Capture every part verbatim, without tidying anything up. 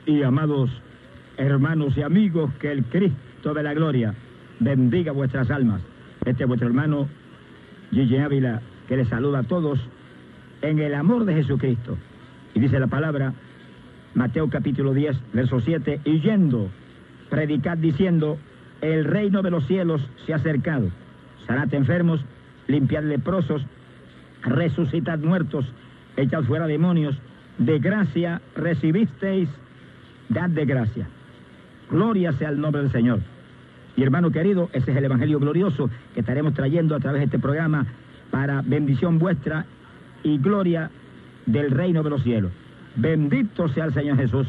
y amados hermanos y amigos, que el Cristo de la gloria bendiga vuestras almas. Este es vuestro hermano Gigi Ávila, que les saluda a todos en el amor de Jesucristo. Y dice la palabra, Mateo capítulo diez, verso siete, y yendo, predicad diciendo, el reino de los cielos se ha acercado. Sanad enfermos, limpiad leprosos, resucitad muertos, echad fuera demonios, de gracia recibisteis, dad de gracia. Gloria sea el nombre del Señor. Y hermano querido, ese es el evangelio glorioso que estaremos trayendo a través de este programa para bendición vuestra y gloria del reino de los cielos. Bendito sea el Señor Jesús.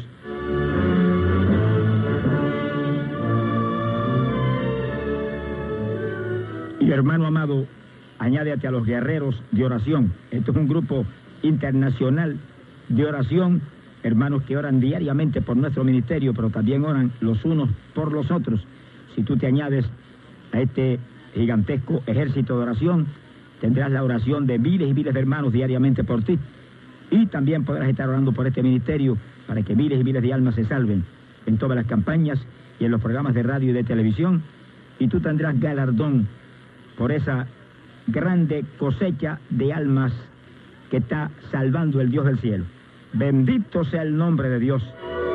Y hermano amado, añádete a los guerreros de oración. Esto es un grupo internacional de oración, hermanos que oran diariamente por nuestro ministerio, pero también oran los unos por los otros. Si tú te añades a este gigantesco ejército de oración, tendrás la oración de miles y miles de hermanos diariamente por ti. Y también podrás estar orando por este ministerio para que miles y miles de almas se salven en todas las campañas y en los programas de radio y de televisión. Y tú tendrás galardón por esa grande cosecha de almas que está salvando el Dios del cielo. Bendito sea el nombre de Dios.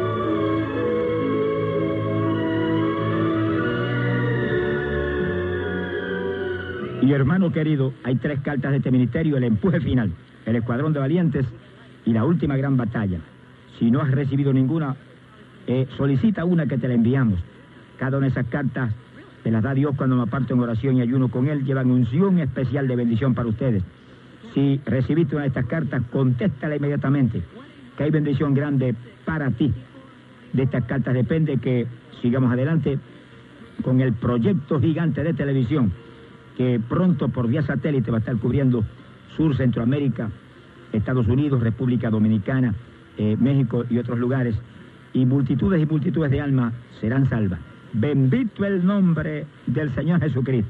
Y hermano querido, hay tres cartas de este ministerio: el empuje final, el escuadrón de valientes y la última gran batalla. Si no has recibido ninguna, eh, solicita una que te la enviamos. Cada una de esas cartas te las da Dios cuando me aparto en oración y ayuno con Él. Llevan unción especial de bendición para ustedes. Si recibiste una de estas cartas, contéstala inmediatamente, que hay bendición grande para ti. De estas cartas depende que sigamos adelante con el proyecto gigante de televisión, que pronto por vía satélite va a estar cubriendo Sur, Centroamérica, Estados Unidos, República Dominicana, eh, México y otros lugares. Y multitudes y multitudes de almas serán salvas. Bendito el nombre del Señor Jesucristo.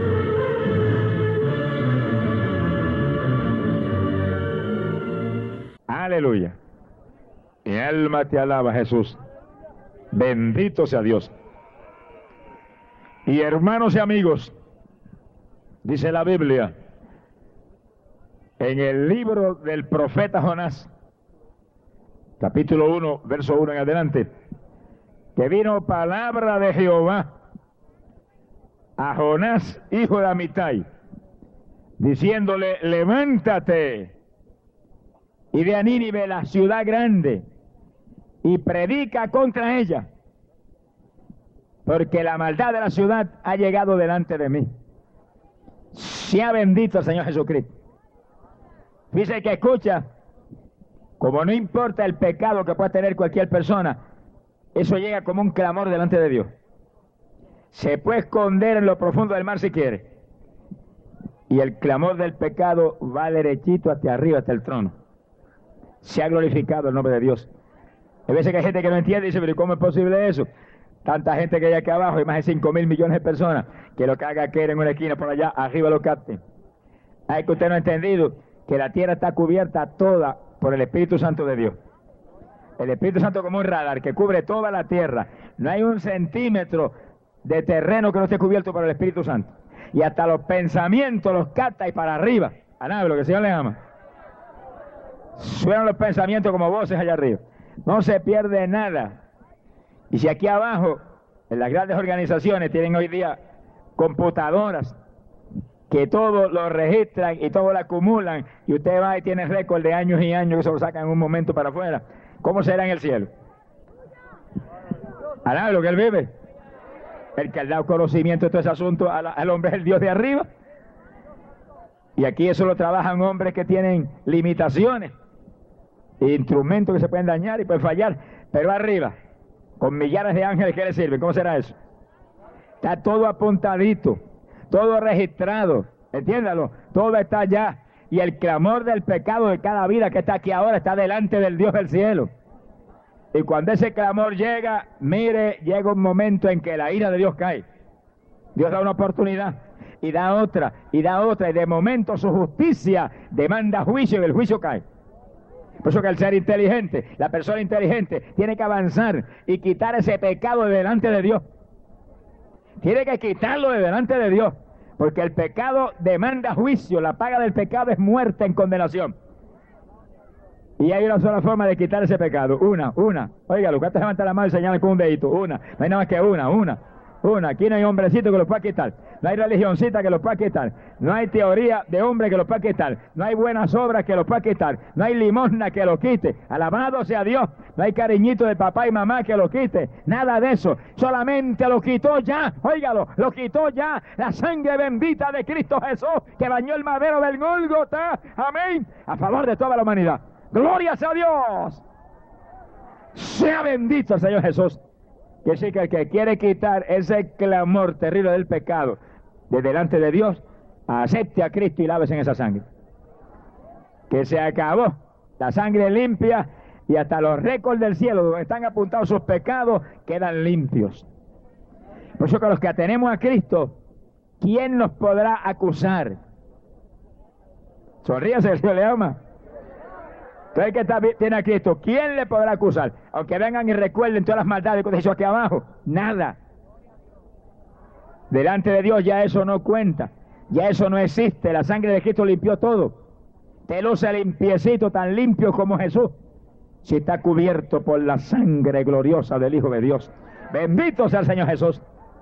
Aleluya. Mi alma te alaba, Jesús. Bendito sea Dios. Y hermanos y amigos, dice la Biblia, en el libro del profeta Jonás, capítulo uno, verso uno en adelante, que vino palabra de Jehová a Jonás, hijo de Amitai, diciéndole, levántate y ve a Nínive, la ciudad grande, y predica contra ella, porque la maldad de la ciudad ha llegado delante de mí. Sea bendito el Señor Jesucristo. Dice que escucha, como no importa el pecado que pueda tener cualquier persona, eso llega como un clamor delante de Dios. Se puede esconder en lo profundo del mar si quiere, y el clamor del pecado va derechito hasta arriba, hasta el trono. Se ha glorificado el nombre de Dios. Hay veces que hay gente que no entiende y dice, pero ¿cómo es posible eso? Tanta gente que hay aquí abajo, hay más de cinco mil millones de personas, que lo que haga que en una esquina por allá, arriba lo capten. Hay que usted no ha entendido que la tierra está cubierta toda por el Espíritu Santo de Dios. El Espíritu Santo como un radar que cubre toda la tierra. No hay un centímetro de terreno que no esté cubierto por el Espíritu Santo. Y hasta los pensamientos los capta y para arriba. A nada, lo que el Señor le ama. Suenan los pensamientos como voces allá arriba. No se pierde nada. Y si aquí abajo, en las grandes organizaciones, tienen hoy día computadoras que todo lo registran y todo lo acumulan, y usted va y tiene récord de años y años que se lo sacan en un momento para afuera, ¿cómo será en el cielo? ¿Hará lo que él vive? El que ha dado conocimiento de todo ese asunto al, al hombre es el Dios de arriba. Y aquí eso lo trabajan hombres que tienen limitaciones, instrumentos que se pueden dañar y pueden fallar, pero arriba, con millares de ángeles que le sirven, ¿cómo será eso? Está todo apuntadito, todo registrado, entiéndalo, todo está allá. Y el clamor del pecado de cada vida que está aquí ahora está delante del Dios del cielo. Y cuando ese clamor llega, mire, llega un momento en que la ira de Dios cae. Dios da una oportunidad, y da otra, y da otra, y de momento su justicia demanda juicio, y el juicio cae. Por eso que el ser inteligente, la persona inteligente, tiene que avanzar y quitar ese pecado de delante de Dios. Tiene que quitarlo de delante de Dios, porque el pecado demanda juicio, la paga del pecado es muerte en condenación. Y hay una sola forma de quitar ese pecado, una, una. Oiga, Lucas te levanta la mano y señala con un dedito, una. No hay nada más que una, una, una. Aquí no hay hombrecito que lo pueda quitar, no hay religioncita que lo pueda quitar, no hay teoría de hombre que lo pueda quitar, no hay buenas obras que lo pueda quitar, no hay limosna que lo quite, alabado sea Dios, no hay cariñito de papá y mamá que lo quite, nada de eso, solamente lo quitó ya, óigalo, lo quitó ya la sangre bendita de Cristo Jesús, que bañó el madero del Gólgota, amén, a favor de toda la humanidad. ¡Gloria a Dios! Sea bendito el Señor Jesús. Que sí, que el que quiere quitar ese clamor terrible del pecado de delante de Dios, acepte a Cristo y lávese en esa sangre. Que se acabó la sangre limpia y hasta los récords del cielo donde están apuntados sus pecados quedan limpios. Por eso que los que atenemos a Cristo, ¿quién nos podrá acusar? Sonríase, el Señor le ama. Entonces, que está, tiene a Cristo, ¿quién le podrá acusar? Aunque vengan y recuerden todas las maldades que hizo aquí abajo, nada. Delante de Dios ya eso no cuenta, ya eso no existe. La sangre de Cristo limpió todo. Te luce limpiecito, tan limpio como Jesús, si está cubierto por la sangre gloriosa del Hijo de Dios. Bendito sea el Señor Jesús.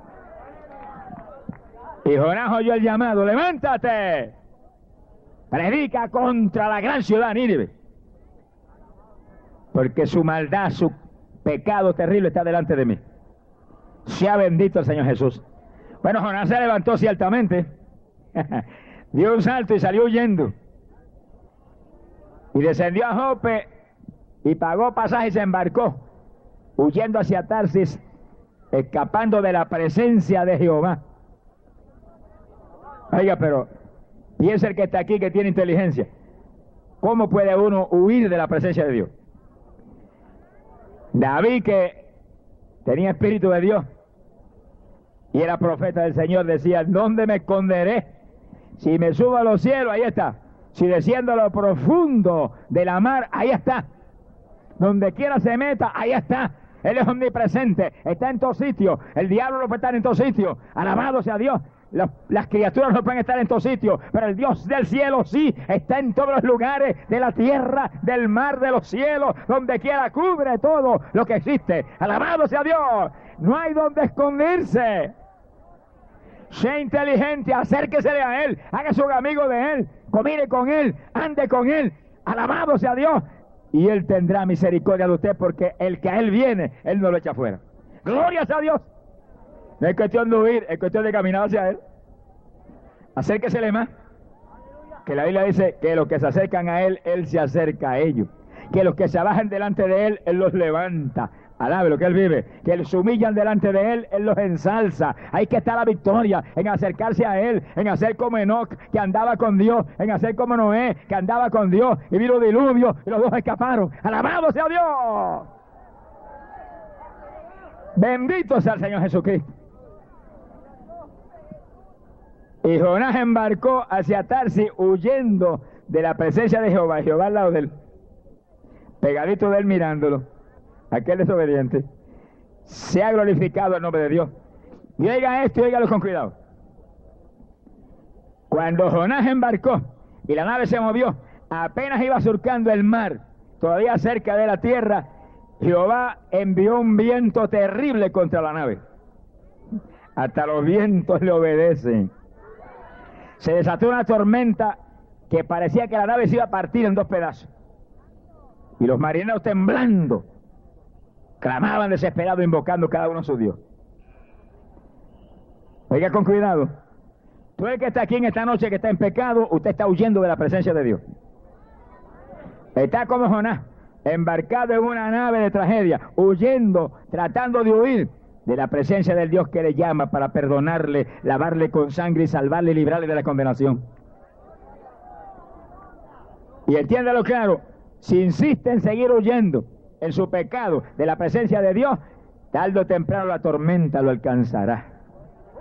Y Jonás oyó el llamado, levántate, predica contra la gran ciudad Nínive, porque su maldad, su pecado terrible está delante de mí. Sea bendito el Señor Jesús. Bueno, Jonás se levantó ciertamente, dio un salto y salió huyendo, y descendió a Jope y pagó pasaje y se embarcó, huyendo hacia Tarsis, escapando de la presencia de Jehová. Oiga, pero piensa el que está aquí, que tiene inteligencia, ¿cómo puede uno huir de la presencia de Dios? David, que tenía espíritu de Dios y era profeta del Señor, decía, ¿dónde me esconderé? Si me subo a los cielos, ahí está. Si desciendo a lo profundo de la mar, ahí está. Donde quiera se meta, ahí está. Él es omnipresente, está en todos sitios. El diablo no puede estar en todos sitios. Alabado sea Dios. Los, las criaturas no pueden estar en todos sitios, pero el Dios del cielo sí, está en todos los lugares de la tierra, del mar, de los cielos, donde quiera, cubre todo lo que existe. Alabado sea Dios. No hay donde esconderse. Sea inteligente, acérquesele a Él, hágase un amigo de Él, comine con Él, ande con Él. Alabado sea Dios. Y Él tendrá misericordia de usted, porque el que a Él viene, Él no lo echa fuera. Gloria a Dios. No es cuestión de huir, es cuestión de caminar hacia Él. Acérquesele más. Que la Biblia dice que los que se acercan a Él, Él se acerca a ellos. Que los que se bajan delante de Él, Él los levanta. Alabe lo que Él vive. Que se humillan delante de Él, Él los ensalza. Hay que estar la victoria en acercarse a Él, en hacer como Enoc, que andaba con Dios, en hacer como Noé, que andaba con Dios, y vino diluvio, y los dos escaparon. ¡Alabado sea Dios! Bendito sea el Señor Jesucristo. Y Jonás embarcó hacia Tarsis, huyendo de la presencia de Jehová, Jehová al lado de él, pegadito de él mirándolo, aquel desobediente. Sea glorificado el nombre de Dios. Y oiga esto y óigalo con cuidado. Cuando Jonás embarcó y la nave se movió, apenas iba surcando el mar, todavía cerca de la tierra, Jehová envió un viento terrible contra la nave. Hasta los vientos le obedecen. Se desató una tormenta que parecía que la nave se iba a partir en dos pedazos. Y los marineros, temblando, clamaban desesperados, invocando cada uno a su Dios. Oiga con cuidado. Tú el que está aquí en esta noche, que está en pecado, usted está huyendo de la presencia de Dios. Está como Jonás, embarcado en una nave de tragedia, huyendo, tratando de huir de la presencia del Dios que le llama para perdonarle, lavarle con sangre y salvarle y librarle de la condenación. Y entiéndalo claro, si insiste en seguir huyendo en su pecado de la presencia de Dios, tarde o temprano la tormenta lo alcanzará.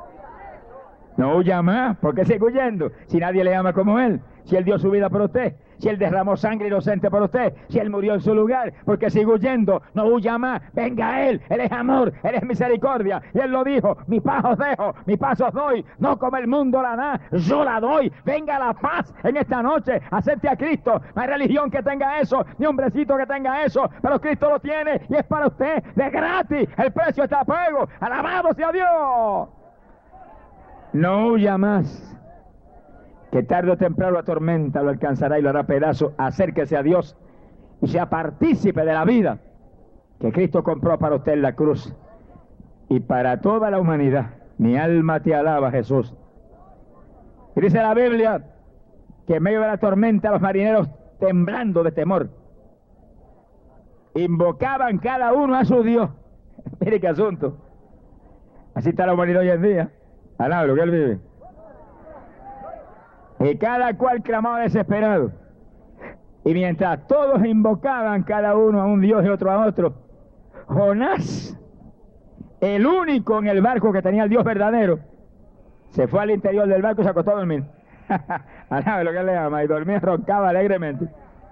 No huya más, ¿por qué sigue huyendo? Si nadie le ama como Él, si Él dio su vida por usted. si Él derramó sangre inocente por usted, si Él murió en su lugar, porque sigue huyendo, no huya más, venga a Él, Él es amor, Él es misericordia, y Él lo dijo, mi paz os dejo, mi paz os doy, no como el mundo la da, yo la doy, venga la paz en esta noche, acepte a Cristo, no hay religión que tenga eso, ni hombrecito que tenga eso, pero Cristo lo tiene, y es para usted, de gratis, el precio está a pago, alabado sea Dios. No huya más, que tarde o temprano la tormenta lo alcanzará y lo hará pedazo. Acérquese a Dios y sea partícipe de la vida que Cristo compró para usted en la cruz y para toda la humanidad. Mi alma te alaba, Jesús. Y dice la Biblia que en medio de la tormenta los marineros, temblando de temor, invocaban cada uno a su Dios. Mire qué asunto. Así está la humanidad hoy en día. Alaba lo que Él vive. Y cada cual clamaba desesperado. Y mientras todos invocaban cada uno a un Dios y otro a otro, Jonás, el único en el barco que tenía el Dios verdadero, se fue al interior del barco y se acostó a dormir. Alaba lo que Él le ama. Y dormía, roncaba alegremente.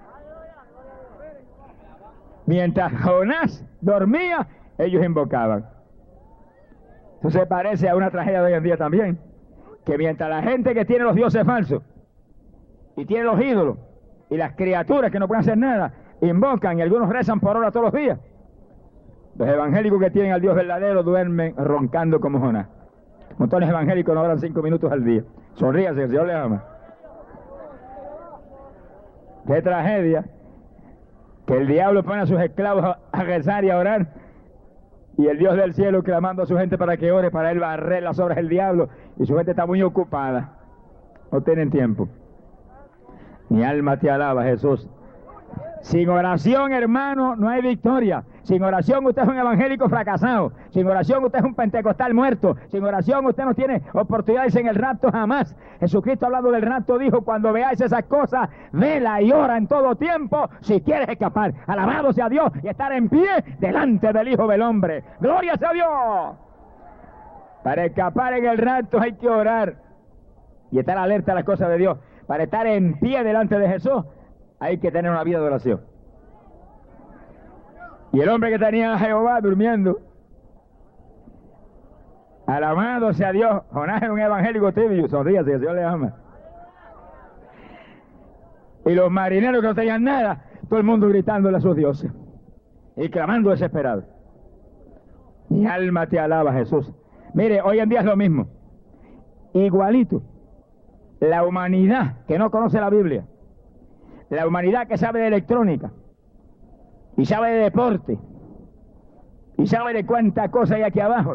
Mientras Jonás dormía, ellos invocaban. Eso se parece a una tragedia de hoy en día también, que mientras la gente que tiene los dioses falsos y tiene los ídolos y las criaturas que no pueden hacer nada, invocan y algunos rezan por hora todos los días, los evangélicos que tienen al Dios verdadero duermen roncando como Jonás. Montones evangélicos no oran cinco minutos al día. Sonríase, el Señor les ama. Qué tragedia que el diablo pone a sus esclavos a, a rezar y a orar, y el Dios del cielo clamando a su gente para que ore, para Él barrer las obras del diablo, y su gente está muy ocupada, no tienen tiempo. Mi alma te alaba, Jesús. Sin oración, hermano, no hay victoria. Sin oración usted es un evangélico fracasado. Sin oración usted es un pentecostal muerto. Sin oración usted no tiene oportunidades en el rapto jamás. Jesucristo, hablando del rapto, dijo: cuando veáis esas cosas, vela y ora en todo tiempo si quieres escapar. Alabado sea Dios y estar en pie delante del Hijo del Hombre. ¡Gloria sea Dios! Para escapar en el rapto hay que orar y estar alerta a las cosas de Dios. Para estar en pie delante de Jesús hay que tener una vida de oración. Y el hombre que tenía a Jehová durmiendo, alabado sea Dios, Jonás era un evangélico tibio, sonríase, que el Señor le ama. Y los marineros que no tenían nada, todo el mundo gritándole a sus dioses y clamando desesperado. Mi alma te alaba, Jesús. Mire, hoy en día es lo mismo, igualito. La humanidad que no conoce la Biblia, la humanidad que sabe de electrónica, y sabe de deporte, y sabe de cuánta cosa hay aquí abajo,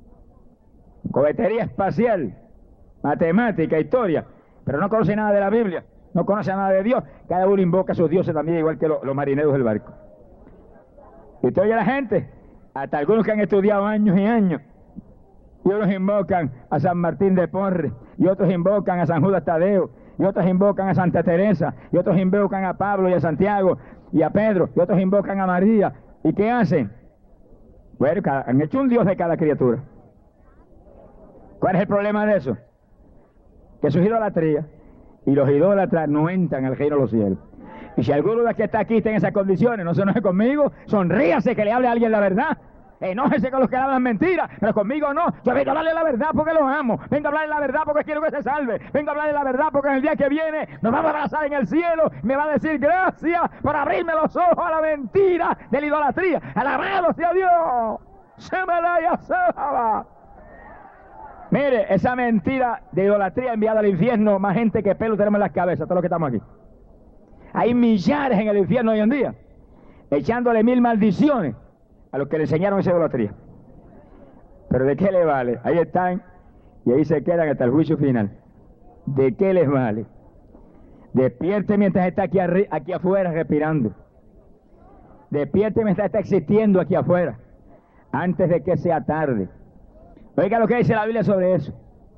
cohetería espacial, matemática, historia, pero no conoce nada de la Biblia, no conoce nada de Dios. Cada uno invoca a sus dioses también, igual que lo, los marineros del barco. Y usted oye a la gente, hasta algunos que han estudiado años y años, y unos invocan a San Martín de Porres, y otros invocan a San Judas Tadeo, y otros invocan a Santa Teresa, y otros invocan a Pablo y a Santiago y a Pedro, y otros invocan a María. ¿Y qué hacen? Bueno, cada, han hecho un Dios de cada criatura. ¿Cuál es el problema de eso? Que eso es idolatría, y los idólatras no entran al reino de los cielos. Y si alguno de los que está aquí está en esas condiciones, no se enoje conmigo, sonríase que le hable a alguien la verdad. Enójese con los que hablan mentiras, pero conmigo no. Yo vengo a hablarle la verdad porque los amo. Vengo a hablarle la verdad porque quiero que se salve. Vengo a hablarle la verdad porque en el día que viene nos vamos a abrazar en el cielo. Me va a decir gracias por abrirme los ojos a la mentira de la idolatría. Alabado sea Dios. Se me da y salva. Mire, esa mentira de idolatría enviada al infierno, más gente que pelo tenemos en las cabezas, todos los que estamos aquí. Hay millares en el infierno hoy en día, echándole mil maldiciones a los que le enseñaron esa idolatría. Pero ¿de qué le vale? Ahí están y ahí se quedan hasta el juicio final. ¿De qué les vale? Despierte mientras está aquí, aquí afuera respirando. Despierte mientras está existiendo aquí afuera, antes de que sea tarde. Oiga lo que dice la Biblia sobre eso.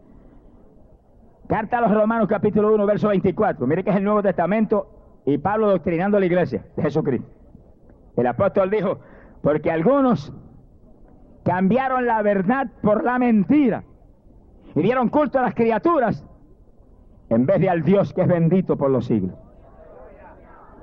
Carta a los Romanos capítulo uno, verso veinticuatro. Mire que es el Nuevo Testamento y Pablo doctrinando a la iglesia de Jesucristo. El apóstol dijo: porque algunos cambiaron la verdad por la mentira y dieron culto a las criaturas en vez de al Dios que es bendito por los siglos.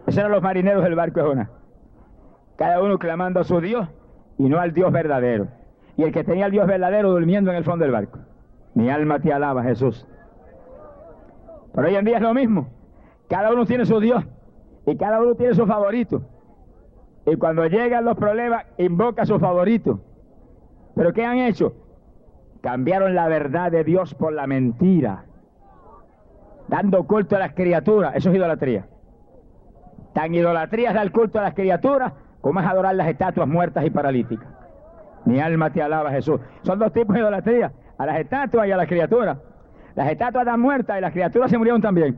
Esos eran los marineros del barco de Jonás. Cada uno clamando a su Dios y no al Dios verdadero. Y el que tenía al Dios verdadero durmiendo en el fondo del barco. Mi alma te alaba, Jesús. Pero hoy en día es lo mismo. Cada uno tiene su Dios y cada uno tiene su favorito. Y cuando llegan los problemas, invoca a su favorito. ¿Pero qué han hecho? Cambiaron la verdad de Dios por la mentira, dando culto a las criaturas. Eso es idolatría. Tan idolatría es dar culto a las criaturas como es adorar las estatuas muertas y paralíticas. Mi alma te alaba, Jesús. Son dos tipos de idolatría, a las estatuas y a las criaturas. Las estatuas están muertas y las criaturas se murieron también.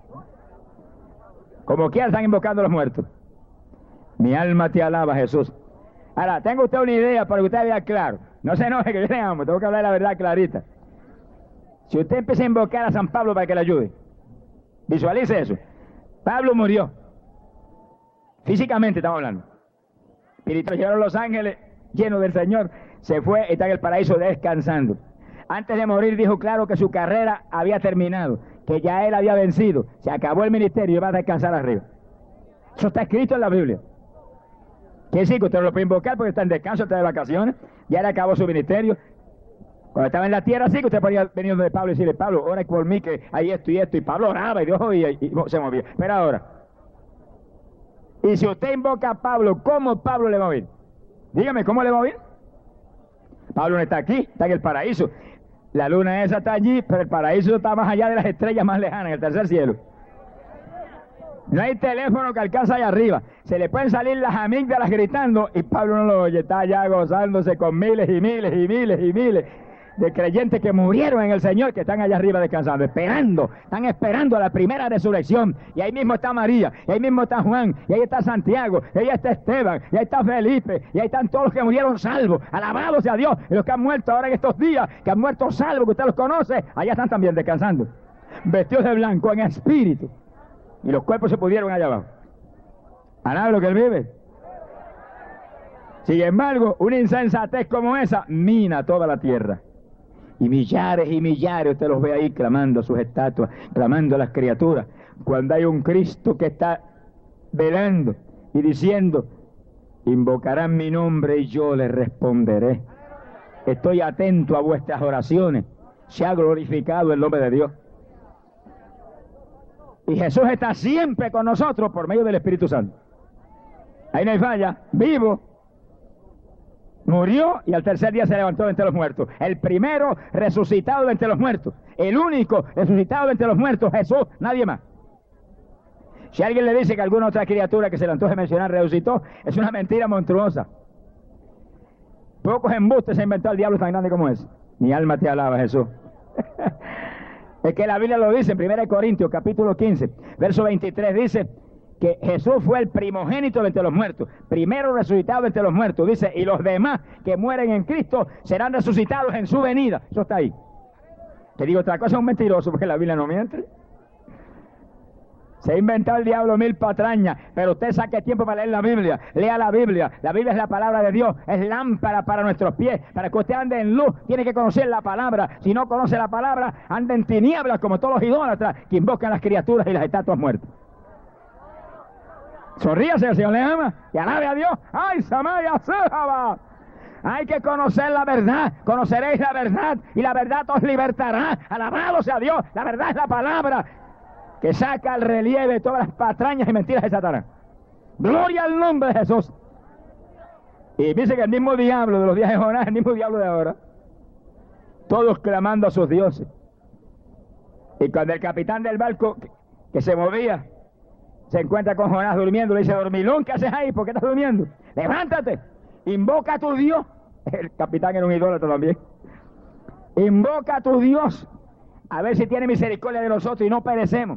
Como quiera están invocando a los muertos. Mi alma te alaba, Jesús. Ahora, tengo usted una idea para que usted vea claro. No se enoje que yo le amo, tengo que hablar la verdad clarita. Si usted empieza a invocar a San Pablo para que le ayude, visualice eso. Pablo murió. Físicamente estamos hablando. Espíritu llegaron los ángeles llenos del Señor. Se fue y está en el paraíso descansando. Antes de morir dijo claro que su carrera había terminado, que ya él había vencido. Se acabó el ministerio y iba a descansar arriba. Eso está escrito en la Biblia. Quiere decir que usted no lo puede invocar porque está en descanso, está de vacaciones, ya le acabó su ministerio. Cuando estaba en la tierra, sí que usted podía venir de Pablo y decirle, Pablo, ora por mí que hay esto y esto, y Pablo oraba y Dios oía y, y se movía. Pero ahora, y si usted invoca a Pablo, ¿cómo Pablo le va a oír? Dígame, ¿cómo le va a oír? Pablo no está aquí, está en el paraíso. La luna esa está allí, pero el paraíso está más allá de las estrellas más lejanas, en el tercer cielo. No hay teléfono que alcanza allá arriba. Se le pueden salir las amígdalas gritando y Pablo no lo oye. Está allá gozándose con miles y miles y miles y miles de creyentes que murieron en el Señor, que están allá arriba descansando, esperando. Están esperando a la primera resurrección. Y ahí mismo está María, y ahí mismo está Juan, y ahí está Santiago, y ahí está Esteban, y ahí está Felipe, y ahí están todos los que murieron salvos. Alabados sea Dios. Y los que han muerto ahora en estos días, que han muerto salvos, que usted los conoce, allá están también descansando. Vestidos de blanco en espíritu. Y los cuerpos se pudieron allá abajo. ¿A nada de lo que él vive? Sin embargo, una insensatez como esa mina toda la tierra. Y millares y millares, usted los ve ahí clamando a sus estatuas, clamando a las criaturas. Cuando hay un Cristo que está velando y diciendo, invocarán mi nombre y yo les responderé. Estoy atento a vuestras oraciones. Se ha glorificado el nombre de Dios. Y Jesús está siempre con nosotros por medio del Espíritu Santo. Ahí no hay falla. Vivo, murió y al tercer día se levantó de entre los muertos. El primero resucitado de entre los muertos. El único resucitado de entre los muertos, Jesús, nadie más. Si alguien le dice que alguna otra criatura que se le antoje mencionar resucitó, es una mentira monstruosa. Pocos embustes se inventó el diablo tan grande como ese. Mi alma te alaba, Jesús. Es que la Biblia lo dice en primera de Corintios, capítulo quince, verso veintitrés, dice que Jesús fue el primogénito de entre los muertos, primero resucitado de entre los muertos, dice, y los demás que mueren en Cristo serán resucitados en su venida. Eso está ahí. Te digo otra cosa, es un mentiroso, porque la Biblia no miente. Se ha inventado el diablo mil patrañas, pero usted saque tiempo para leer la Biblia. Lea la Biblia. La Biblia es la palabra de Dios, es lámpara para nuestros pies. Para que usted ande en luz, tiene que conocer la palabra. Si no conoce la palabra, anda en tinieblas como todos los idólatras que invocan las criaturas y las estatuas muertas. Sonríase, el Señor le ama y alabe a Dios. ¡Ay, Samaya Sejaba! Hay que conocer la verdad. Conoceréis la verdad y la verdad os libertará. Alabado sea Dios. La verdad es la palabra que saca al relieve todas las patrañas y mentiras de Satanás. Gloria al nombre de Jesús. Y dice que el mismo diablo de los días de Jonás, el mismo diablo de ahora, todos clamando a sus dioses. Y cuando el capitán del barco que, que se movía se encuentra con Jonás durmiendo, le dice, dormilón, ¿qué haces ahí? ¿Por qué estás durmiendo? Levántate, invoca a tu Dios. El capitán era un idólatra también. Invoca a tu Dios, a ver si tiene misericordia de nosotros y no perecemos.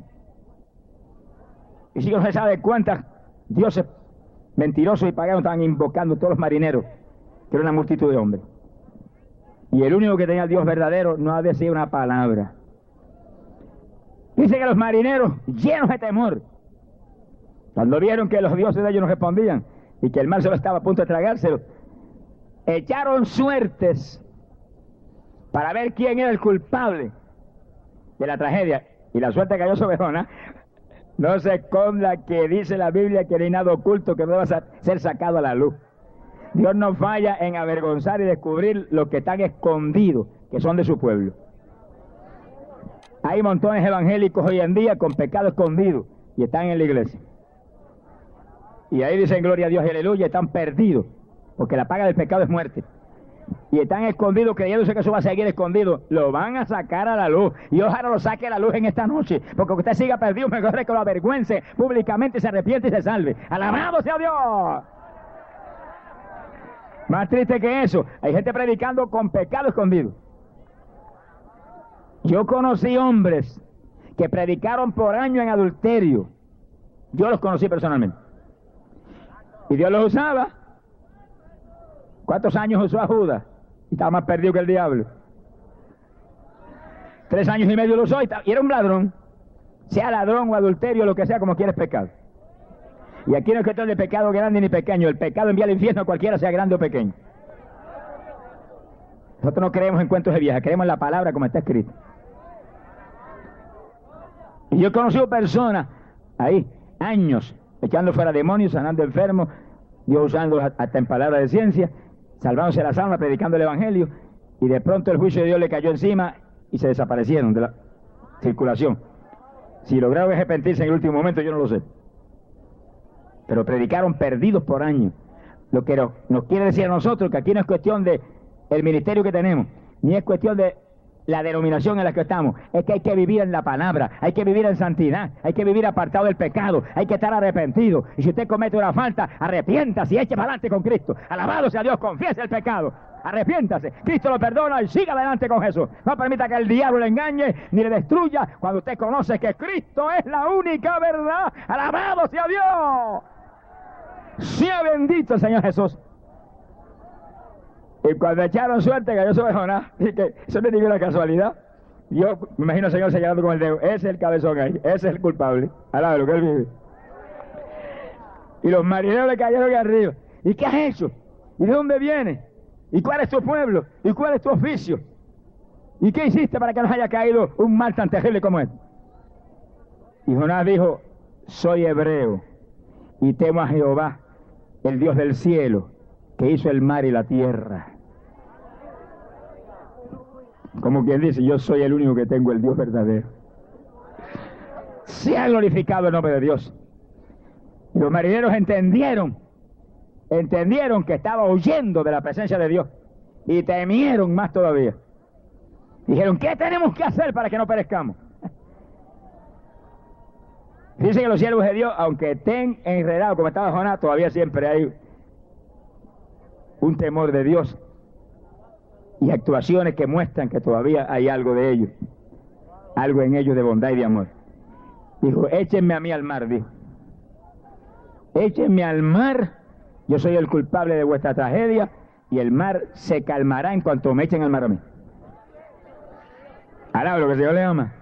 Y si no se sabe cuántas dioses mentirosos y paganos estaban invocando todos los marineros, que era una multitud de hombres. Y el único que tenía el Dios verdadero no ha decir una palabra. Dice que los marineros, llenos de temor, cuando vieron que los dioses de ellos no respondían y que el mar solo estaba a punto de tragárselo, echaron suertes para ver quién era el culpable de la tragedia. Y la suerte cayó sobre Jonás. No se esconda que dice la Biblia que no hay nada oculto que no deba ser sacado a la luz. Dios no falla en avergonzar y descubrir los que están escondidos, que son de su pueblo. Hay montones evangélicos hoy en día con pecado escondido y están en la iglesia. Y ahí dicen gloria a Dios y aleluya, están perdidos, porque la paga del pecado es muerte. Y están escondidos creyéndose que eso va a seguir escondido. Lo van a sacar a la luz. Y ojalá lo saque a la luz en esta noche, porque usted siga perdido, mejor es que lo avergüence públicamente, se arrepiente y se salve. ¡Alabado sea Dios! Más triste que eso, hay gente predicando con pecado escondido. Yo conocí hombres que predicaron por años en adulterio. Yo los conocí personalmente. Y Dios los usaba. ¿Cuántos años usó a Judas? Y estaba más perdido que el diablo. Tres años y medio lo usó y, y era un ladrón. Sea ladrón o adulterio, lo que sea, como quieres pecar. Y aquí no es cuestión de pecado grande ni pequeño. El pecado envía al infierno a cualquiera, sea grande o pequeño. Nosotros no creemos en cuentos de viejas, creemos en la palabra como está escrito. Y yo he conocido personas ahí, años, echando fuera demonios, sanando enfermos, Dios usándolos hasta en palabras de ciencia, salvándose las almas, predicando el evangelio, y de pronto el juicio de Dios le cayó encima y se desaparecieron de la circulación. Si lograron arrepentirse en el último momento, yo no lo sé. Pero predicaron perdidos por años. Lo que nos, nos quiere decir a nosotros que aquí no es cuestión de el ministerio que tenemos, ni es cuestión de la denominación en la que estamos, es que hay que vivir en la palabra, hay que vivir en santidad, hay que vivir apartado del pecado, hay que estar arrepentido. Y si usted comete una falta, arrepiéntase y eche para adelante con Cristo. Alabado sea Dios, confiese el pecado, arrepiéntase, Cristo lo perdona y siga adelante con Jesús. No permita que el diablo le engañe ni le destruya cuando usted conoce que Cristo es la única verdad. Alabado sea Dios. Sea bendito el Señor Jesús. Y cuando echaron suerte cayó sobre Jonás, y que eso no es ninguna casualidad. Yo me imagino al Señor señalando con el dedo, ese es el cabezón ahí, ese es el culpable, alaba lo que él vive. Y los marineros le cayeron aquí arriba. ¿Y qué has hecho? ¿Y de dónde vienes? ¿Y cuál es tu pueblo? ¿Y cuál es tu oficio? ¿Y qué hiciste para que nos haya caído un mal tan terrible como este? Y Jonás dijo, soy hebreo y temo a Jehová, el Dios del cielo, que hizo el mar y la tierra. Como quien dice, yo soy el único que tengo el Dios verdadero. Se ha glorificado el nombre de Dios. Y los marineros entendieron, entendieron que estaba huyendo de la presencia de Dios. Y temieron más todavía. Dijeron, ¿qué tenemos que hacer para que no perezcamos? Dice que los siervos de Dios, aunque estén enredados como estaba Jonás, todavía siempre hay un temor de Dios y actuaciones que muestran que todavía hay algo de ellos, algo en ellos de bondad y de amor. Dijo, échenme a mí al mar, dijo. Échenme al mar, yo soy el culpable de vuestra tragedia y el mar se calmará en cuanto me echen al mar a mí. Alaba lo que el Señor le ama.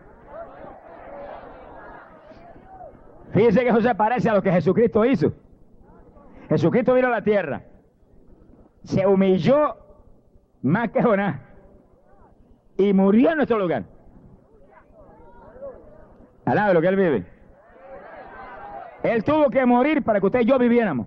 Fíjense que eso se parece a lo que Jesucristo hizo. Jesucristo vino a la tierra, se humilló más que Jonás y murió en nuestro lugar. Alaba lo que él vive. Él tuvo que morir para que usted y yo viviéramos.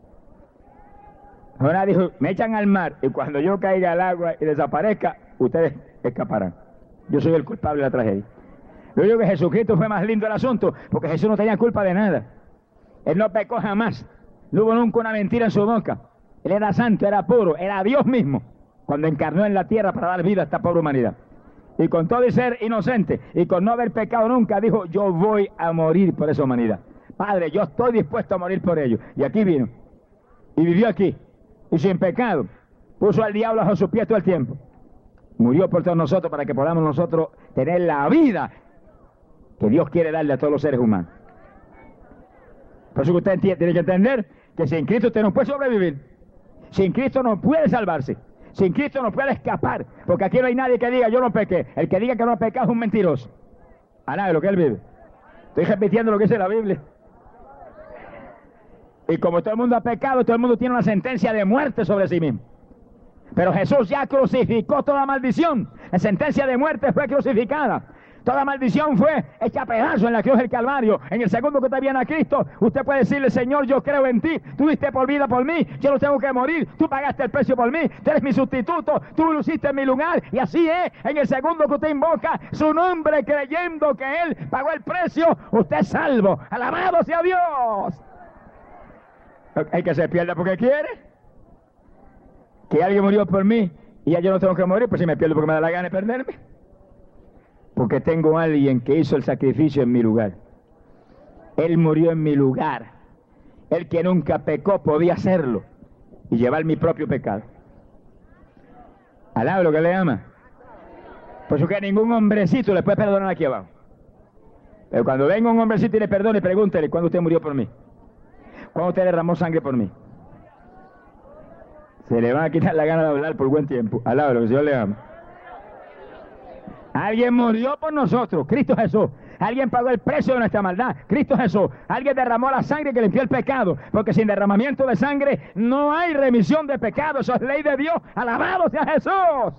Jonás dijo, me echan al mar y cuando yo caiga al agua y desaparezca, ustedes escaparán. Yo soy el culpable de la tragedia. Yo digo que Jesucristo fue más lindo el asunto, porque Jesús no tenía culpa de nada. Él no pecó jamás. No hubo nunca una mentira en su boca. Él era santo, era puro, era Dios mismo, cuando encarnó en la tierra para dar vida a esta pobre humanidad. Y con todo y ser inocente, y con no haber pecado nunca, dijo, yo voy a morir por esa humanidad. Padre, yo estoy dispuesto a morir por ellos. Y aquí vino, y vivió aquí, y sin pecado, puso al diablo bajo sus pies todo el tiempo. Murió por todos nosotros para que podamos nosotros tener la vida que Dios quiere darle a todos los seres humanos. Por eso que usted tiene que entender que sin Cristo usted no puede sobrevivir. Sin Cristo no puede salvarse. Sin Cristo no puede escapar. Porque aquí no hay nadie que diga, yo no pequé. El que diga que no ha pecado es un mentiroso. A nadie, lo que él vive. Estoy repitiendo lo que dice la Biblia. Y como todo el mundo ha pecado, todo el mundo tiene una sentencia de muerte sobre sí mismo. Pero Jesús ya crucificó toda maldición. La sentencia de muerte fue crucificada. Toda maldición fue hecha a pedazos en la cruz del Calvario. En el segundo que usted viene a Cristo, usted puede decirle, Señor, yo creo en ti. Tú diste por vida por mí. Yo no tengo que morir. Tú pagaste el precio por mí. Tú eres mi sustituto. Tú luciste en mi lugar. Y así es. En el segundo que usted invoca su nombre creyendo que Él pagó el precio, usted es salvo. Alabado sea Dios. El que se pierda porque quiere. Que alguien murió por mí y ya yo no tengo que morir, pues si me pierdo porque me da la gana de perderme. Porque tengo a alguien que hizo el sacrificio en mi lugar. Él murió en mi lugar. El que nunca pecó podía hacerlo y llevar mi propio pecado. Alaba lo que le ama. Por eso que ningún hombrecito le puede perdonar aquí abajo. Pero cuando venga un hombrecito y le perdone, pregúntele, ¿cuándo usted murió por mí? ¿Cuándo usted derramó sangre por mí? Se le va a quitar la gana de hablar por buen tiempo. Alaba lo que el Señor le ama. Alguien murió por nosotros, Cristo Jesús. Alguien pagó el precio de nuestra maldad, Cristo Jesús. Alguien derramó la sangre que limpió el pecado, porque sin derramamiento de sangre no hay remisión de pecado. Eso es ley de Dios. Alabado sea Jesús.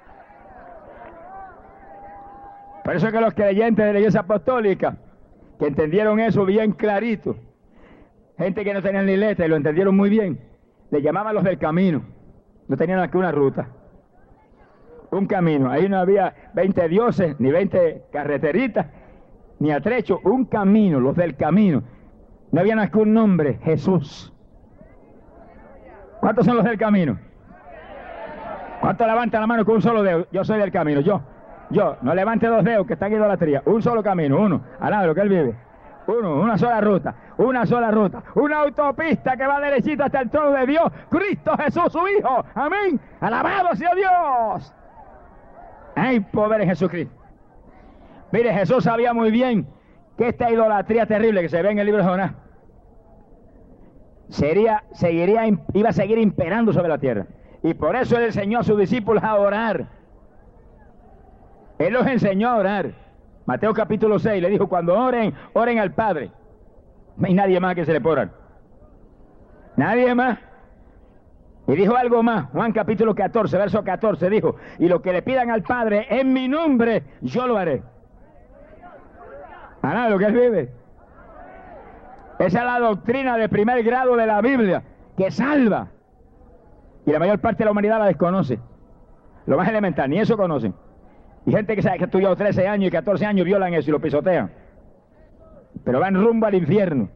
Por eso es que los creyentes de la Iglesia Apostólica, que entendieron eso bien clarito, gente que no tenía ni letra y lo entendieron muy bien, le llamaban los del camino. No tenían aquí una ruta. Un camino. Ahí no había veinte dioses, ni veinte carreteritas, ni atrecho. Un camino, los del camino. No había más que un nombre, Jesús. ¿Cuántos son los del camino? ¿Cuántos levantan la mano con un solo dedo? Yo soy del camino, yo. Yo. No levante dos dedos que están en idolatría. Un solo camino, uno. Al lado de lo que Él vive. Uno, una sola ruta, una sola ruta, una autopista que va derechita hasta el trono de Dios, Cristo Jesús, su Hijo, amén, alabado sea Dios. Hay poder en Jesucristo. Mire, Jesús sabía muy bien que esta idolatría terrible que se ve en el libro de Jonás, sería, seguiría, iba a seguir imperando sobre la tierra, y por eso Él enseñó a sus discípulos a orar. Él los enseñó a orar. Mateo capítulo seis le dijo, cuando oren, oren al Padre. No hay nadie más que se le pueda orar. Nadie más. Y dijo algo más, Juan capítulo catorce, verso catorce, dijo, y lo que le pidan al Padre en mi nombre, yo lo haré. Ah, lo que Él vive. Esa es la doctrina de primer grado de la Biblia, que salva. Y la mayor parte de la humanidad la desconoce. Lo más elemental, ni eso conocen. Y gente que sabe que ha estudiado trece años y catorce años violan eso y lo pisotean. Pero van rumbo al infierno.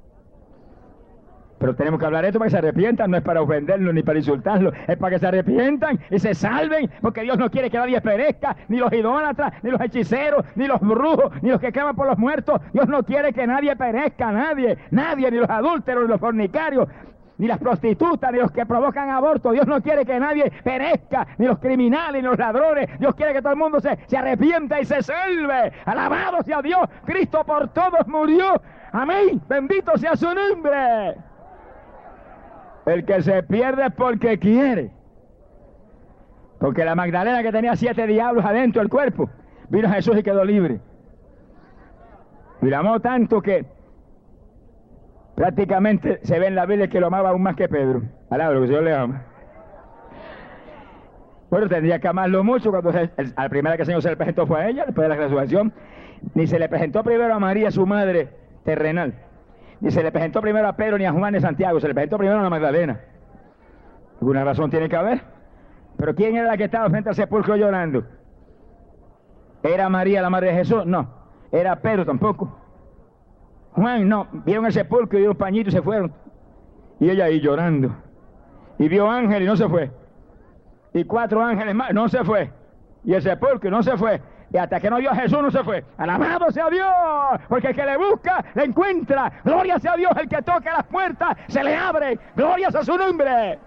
Pero tenemos que hablar esto para que se arrepientan, no es para ofenderlos ni para insultarlos, es para que se arrepientan y se salven, porque Dios no quiere que nadie perezca, ni los idólatras, ni los hechiceros, ni los brujos, ni los que claman por los muertos. Dios no quiere que nadie perezca, nadie, nadie, ni los adúlteros, ni los fornicarios, ni las prostitutas, ni los que provocan aborto. Dios no quiere que nadie perezca, ni los criminales, ni los ladrones. Dios quiere que todo el mundo se, se arrepienta y se salve. Alabado sea Dios, Cristo por todos murió. Amén, bendito sea su nombre. El que se pierde es porque quiere. Porque la Magdalena, que tenía siete diablos adentro del cuerpo, vino a Jesús y quedó libre. Y le amó tanto que prácticamente se ve en la Biblia que lo amaba aún más que Pedro. Alaba lo que el Señor le ama. Bueno, tendría que amarlo mucho cuando se, el, a la primera que el Señor se le presentó fue a ella, después de la resurrección. Ni se le presentó primero a María, su madre terrenal. Ni se le presentó primero a Pedro, ni a Juan, ni a Santiago. Se le presentó primero a la Magdalena. ¿Alguna razón tiene que haber? Pero ¿quién era la que estaba frente al sepulcro llorando? ¿Era María, la madre de Jesús? No. ¿Era Pedro? Tampoco. Juan, no. Vieron el sepulcro y dieron pañitos y se fueron. Y ella ahí llorando. Y vio ángel y no se fue. Y cuatro ángeles más, no se fue. Y el sepulcro no se fue. Y hasta que no vio a Jesús no se fue. Alabado sea Dios, porque el que le busca, le encuentra. Gloria sea Dios, el que toca las puertas, se le abre. Gloria sea su nombre.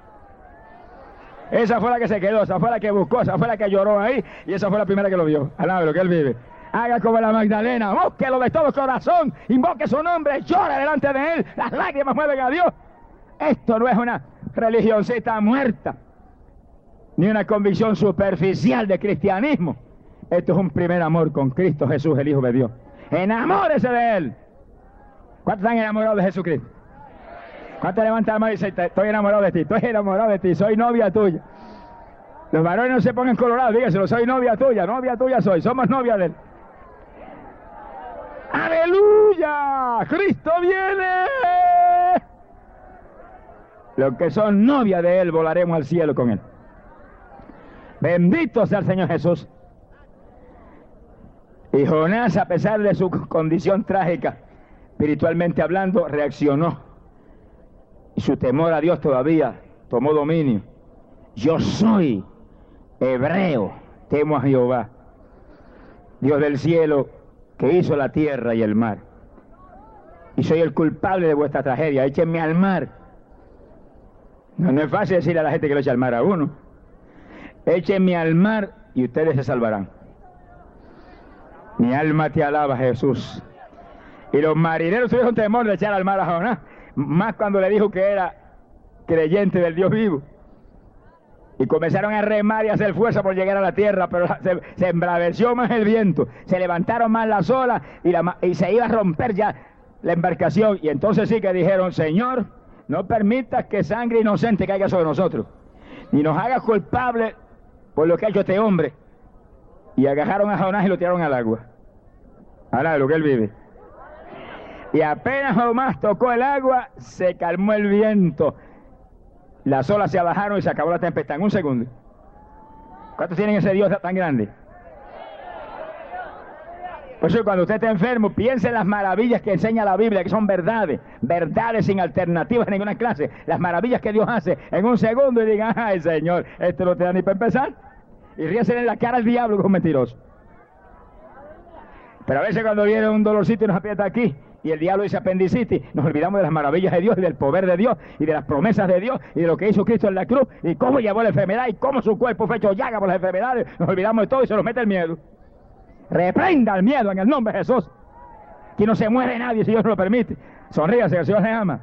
Esa fue la que se quedó, esa fue la que buscó, esa fue la que lloró ahí, y esa fue la primera que lo vio. Alaba lo que Él vive. Haga como la Magdalena, búsquelo de todo corazón, invoque su nombre, llore delante de Él, las lágrimas mueven a Dios. Esto no es una religioncita muerta, ni una convicción superficial de cristianismo. Esto es un primer amor con Cristo Jesús, el Hijo de Dios. Enamórese de Él. ¿Cuántos están enamorados de Jesucristo? ¿Cuántos levantan la mano y dicen, estoy enamorado de ti, estoy enamorado de ti, soy novia tuya? Los varones no se pongan colorados, dígaselo, soy novia tuya, novia tuya soy, somos novia de él. ¡Aleluya! ¡Cristo viene! Los que son novia de él volaremos al cielo con él. Bendito sea el Señor Jesús. Y Jonás, a pesar de su condición trágica, espiritualmente hablando, reaccionó. Y su temor a Dios todavía tomó dominio. Yo soy hebreo, temo a Jehová, Dios del cielo, que hizo la tierra y el mar. Y soy el culpable de vuestra tragedia, échenme al mar. No, no es fácil decirle a la gente que lo eche al mar a uno. Échenme al mar y ustedes se salvarán. Mi alma te alaba, Jesús. Y los marineros tuvieron temor de echar al mar a Jonás, más cuando le dijo que era creyente del Dios vivo. Y comenzaron a remar y a hacer fuerza por llegar a la tierra, pero se, se embraveció más el viento, se levantaron más las olas y, la, y se iba a romper ya la embarcación. Y entonces sí que dijeron: Señor, no permitas que sangre inocente caiga sobre nosotros, ni nos hagas culpables por lo que ha hecho este hombre. Y agarraron a Jonás y lo tiraron al agua. Ahora de lo que él vive. Y apenas Jonás tocó el agua, se calmó el viento. Las olas se bajaron y se acabó la tempestad en un segundo. ¿Cuántos tienen ese Dios tan grande? Por eso cuando usted está enfermo, piense en las maravillas que enseña la Biblia, que son verdades, verdades sin alternativas en ninguna clase, las maravillas que Dios hace en un segundo, y diga: ay, Señor, esto no te da ni para empezar. Y ríese en la cara al diablo, que es un mentiroso. Pero a veces cuando viene un dolorcito y nos aprieta aquí, y el diablo dice apendicitis, nos olvidamos de las maravillas de Dios y del poder de Dios y de las promesas de Dios y de lo que hizo Cristo en la cruz y cómo llevó la enfermedad y cómo su cuerpo fue hecho llaga por las enfermedades. Nos olvidamos de todo y se nos mete el miedo. Reprenda el miedo en el nombre de Jesús. Aquí no se muere nadie si Dios no lo permite. Sonríase, que el Señor le ama.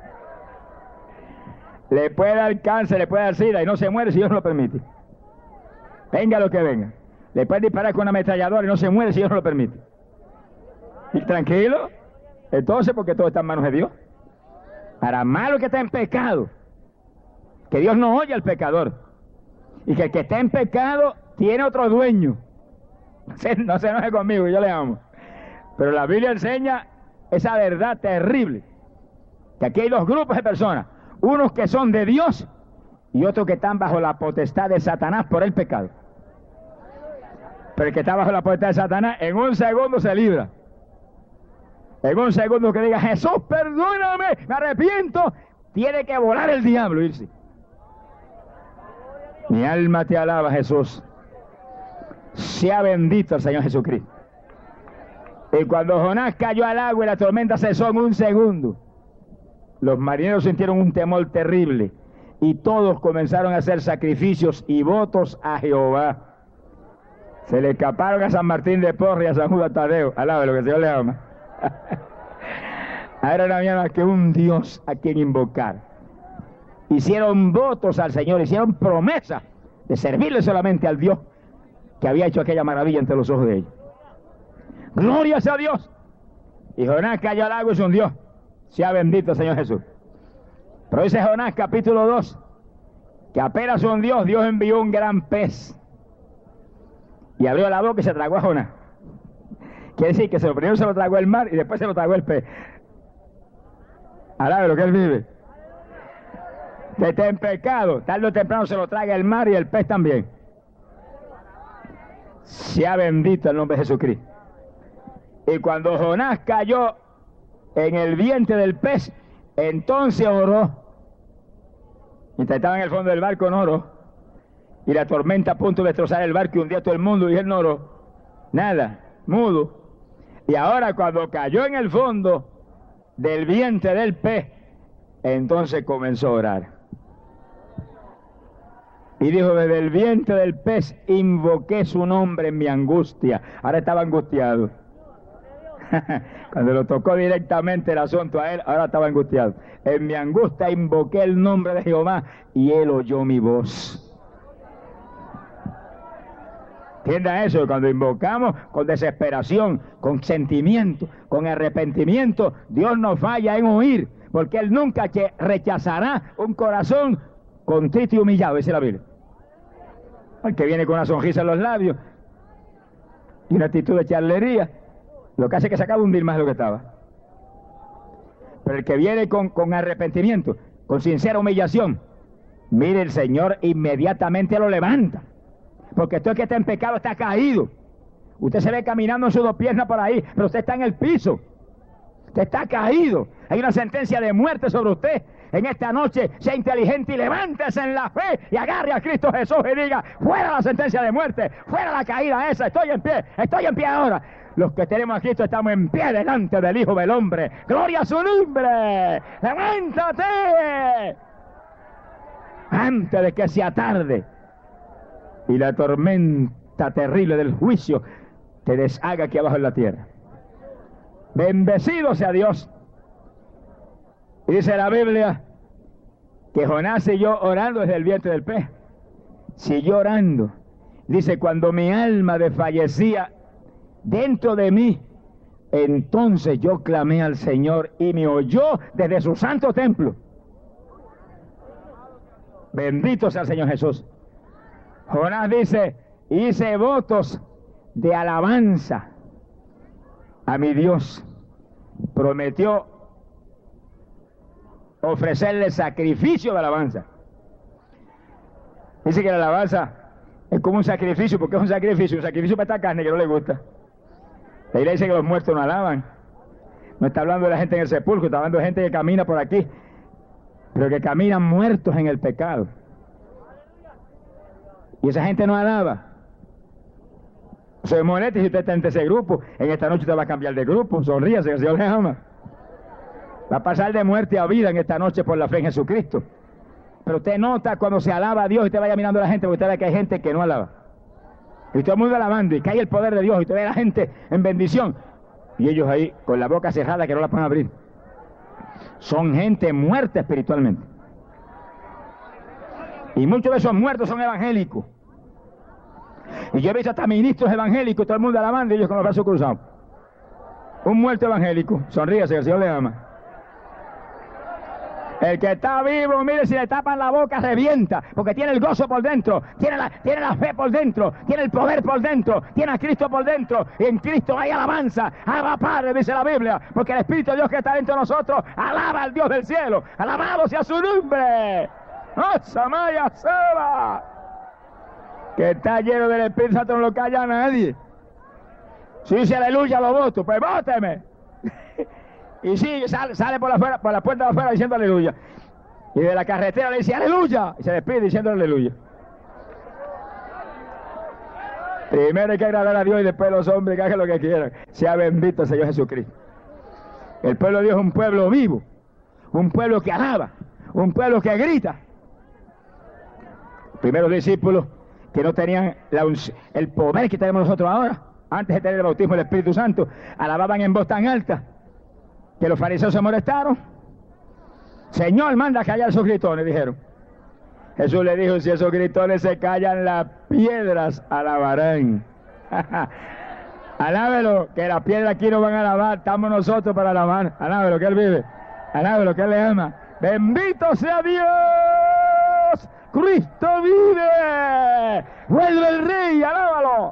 Le puede dar cáncer, le puede dar sida y no se muere si Dios no lo permite. Venga lo que venga. Le puede disparar con una ametralladora y no se muere si Dios no lo permite. Y tranquilo. Entonces, porque todo está en manos de Dios. Para malo que está en pecado, que Dios no oye al pecador, y que el que está en pecado tiene otro dueño. No se, no se enoje conmigo, yo le amo. Pero la Biblia enseña esa verdad terrible, que aquí hay dos grupos de personas, unos que son de Dios y otros que están bajo la potestad de Satanás por el pecado. Pero el que está bajo la potestad de Satanás en un segundo se libra. En un segundo que diga: Jesús, perdóname, me arrepiento, tiene que volar el diablo, irse. Mi alma te alaba, Jesús. Sea bendito el Señor Jesucristo. Y cuando Jonás cayó al agua y la tormenta cesó en un segundo, los marineros sintieron un temor terrible y todos comenzaron a hacer sacrificios y votos a Jehová. Se le escaparon a San Martín de Porres y a San Judas Tadeo. Alábelo, que el Señor le ama. Ahora no había más que un Dios a quien invocar. Hicieron votos al Señor, hicieron promesa de servirle solamente al Dios que había hecho aquella maravilla entre los ojos de ellos. ¡Gloria sea a Dios! Y Jonás cayó al agua y se hundió. Sea bendito el Señor Jesús. Pero dice Jonás capítulo dos, que apenas un Dios, Dios envió un gran pez y abrió la boca y se tragó a Jonás. Quiere decir que se lo primero se lo tragó el mar y después se lo tragó el pez. Alabe lo que él vive. Que esté en pecado, tarde o temprano se lo traga el mar y el pez también. Sea bendito el nombre de Jesucristo. Y cuando Jonás cayó en el vientre del pez, entonces oró. Mientras estaba en el fondo del barco no oró. Y la tormenta a punto de destrozar el barco y hundió a todo el mundo, y él no oró. Nada, mudo. Y ahora cuando cayó en el fondo del vientre del pez, entonces comenzó a orar. Y dijo: desde el vientre del pez invoqué su nombre en mi angustia. Ahora estaba angustiado. Cuando lo tocó directamente el asunto a él, ahora estaba angustiado. En mi angustia invoqué el nombre de Jehová y él oyó mi voz. Entienda eso, cuando invocamos con desesperación, con sentimiento, con arrepentimiento, Dios no falla en oír, porque Él nunca rechazará un corazón contrito y humillado, dice la Biblia. El que viene con una sonrisa en los labios y una actitud de charlería, lo que hace es que se acaba de hundir más de lo que estaba. Pero el que viene con, con arrepentimiento, con sincera humillación, mire, el Señor inmediatamente lo levanta. Porque todo el que está en pecado está caído. Usted se ve caminando en sus dos piernas por ahí, pero usted está en el piso. Usted está caído. Hay una sentencia de muerte sobre usted. En esta noche, sea inteligente y levántese en la fe y agarre a Cristo Jesús y diga: fuera la sentencia de muerte, fuera la caída esa, estoy en pie, estoy en pie ahora. Los que tenemos a Cristo estamos en pie delante del Hijo del Hombre. ¡Gloria a su nombre! ¡Levántate! Antes de que sea tarde y la tormenta terrible del juicio te deshaga aquí abajo en la tierra. Bendecido sea Dios. Y dice la Biblia que Jonás siguió orando desde el vientre del pez. Siguió orando. Dice: cuando mi alma desfallecía dentro de mí, entonces yo clamé al Señor y me oyó desde su santo templo. Bendito sea el Señor Jesús. Jonás dice: hice votos de alabanza a mi Dios. Prometió ofrecerle sacrificio de alabanza. Dice que la alabanza es como un sacrificio. ¿Por qué es un sacrificio? Un sacrificio para esta carne que no le gusta. La Biblia dice que los muertos no alaban. No está hablando de la gente en el sepulcro, está hablando de gente que camina por aquí, pero que caminan muertos en el pecado. Y esa gente no alaba. Se molesta si usted está en ese grupo. En esta noche usted va a cambiar de grupo. Sonríase, que el Señor le ama. Va a pasar de muerte a vida en esta noche por la fe en Jesucristo. Pero usted nota cuando se alaba a Dios y usted vaya mirando a la gente, porque usted ve que hay gente que no alaba. Y todo el mundo alabando y cae el poder de Dios y usted ve a la gente en bendición. Y ellos ahí con la boca cerrada que no la pueden abrir. Son gente muerta espiritualmente. Y muchos de esos muertos son evangélicos. Y yo he visto hasta ministros evangélicos, todo el mundo alabando y ellos con los brazos cruzados. Un muerto evangélico, sonríase, que el Señor le ama. El que está vivo, mire, si le tapan la boca, revienta, porque tiene el gozo por dentro, tiene la, tiene la fe por dentro, tiene el poder por dentro, tiene a Cristo por dentro, y en Cristo hay alabanza. Alaba Padre, dice la Biblia, porque el Espíritu de Dios que está dentro de nosotros alaba al Dios del cielo. Alabado sea su nombre. ¡Oh, Samaya Seba! Que está lleno del Espíritu Santo, no lo calla a nadie. Si dice aleluya, lo voto, pues vóteme. Y sigue, sale, sale por, la fuera, por la puerta de afuera diciendo aleluya. Y de la carretera le dice aleluya. Y se despide diciendo aleluya. Primero hay que agradar a Dios y después los hombres que hagan lo que quieran. Sea bendito el Señor Jesucristo. El pueblo de Dios es un pueblo vivo. Un pueblo que alaba. Un pueblo que grita. Los primeros discípulos que no tenían la, el poder que tenemos nosotros ahora, antes de tener el bautismo del Espíritu Santo, alababan en voz tan alta que los fariseos se molestaron. Señor, manda callar esos gritones, dijeron. Jesús le dijo: si esos gritones se callan, las piedras alabarán. Alábelo, que las piedras aquí no van a alabar, estamos nosotros para alabar. Alábelo, que Él vive. Alábelo, que Él le ama. Bendito sea Dios. Cristo vive. Vuelve el Rey, alábalo.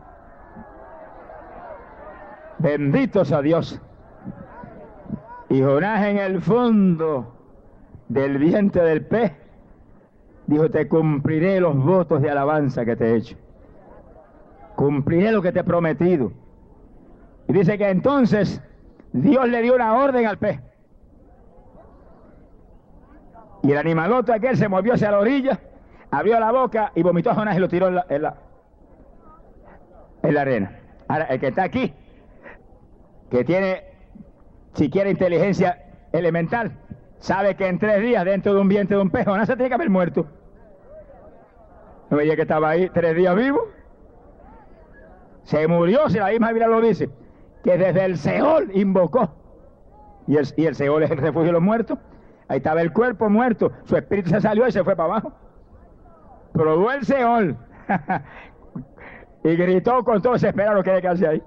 Bendito sea Dios. Y Jonás, en el fondo del vientre del pez, dijo: te cumpliré los votos de alabanza que te he hecho. Cumpliré lo que te he prometido. Y dice que entonces Dios le dio una orden al pez. Y el animalote aquel se movió hacia la orilla, abrió la boca y vomitó a Jonás y lo tiró en la, en la, en la arena. Ahora, el que está aquí, que tiene siquiera inteligencia elemental, sabe que en tres días dentro de un vientre de un pez, Jonás se tiene que haber muerto. ¿No veía que estaba ahí tres días vivo? Se murió, si la misma Biblia lo dice, que desde el Seol invocó. Y el, y el Seol es el refugio de los muertos. Ahí estaba el cuerpo muerto, su espíritu se salió y se fue para abajo. Probó el Seol y gritó con todo desesperado que quedarse ahí.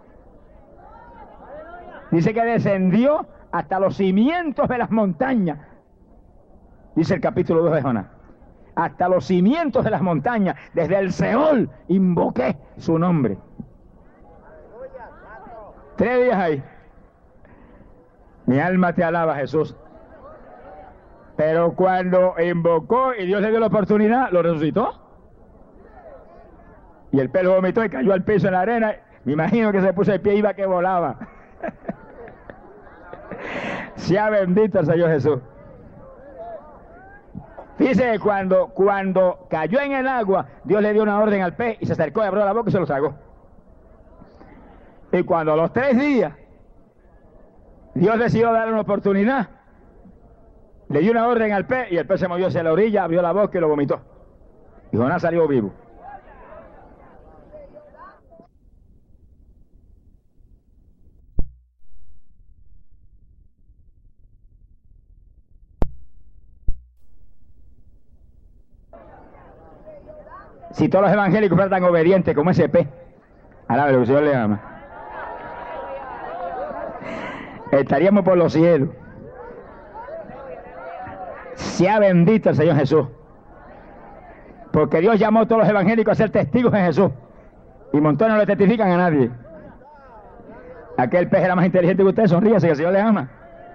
Dice que descendió hasta los cimientos de las montañas. Dice el capítulo dos de Jonás. hasta los cimientos de las montañas, desde el Seol, invoqué su nombre. Tres días ahí. Mi alma te alaba, Jesús. Pero cuando invocó y Dios le dio la oportunidad, lo resucitó. Y el pelo vomitó y cayó al piso en la arena. Me imagino que se puso de pie y iba que volaba. Sea bendito el Señor Jesús. Fíjese, cuando, cuando cayó en el agua, Dios le dio una orden al pez y se acercó y abrió la boca y se lo tragó. Y cuando a los tres días Dios decidió darle una oportunidad, le dio una orden al pez y el pez se movió hacia la orilla, abrió la boca y lo vomitó. Y Jonás salió vivo. Si todos los evangélicos fueran tan obedientes como ese pez, alabe lo que el Señor le ama, estaríamos por los cielos. Sea bendito el Señor Jesús, porque Dios llamó a todos los evangélicos a ser testigos de Jesús, y montones no le testifican a nadie. Aquel pez era más inteligente que usted, sonríase que el Señor le ama,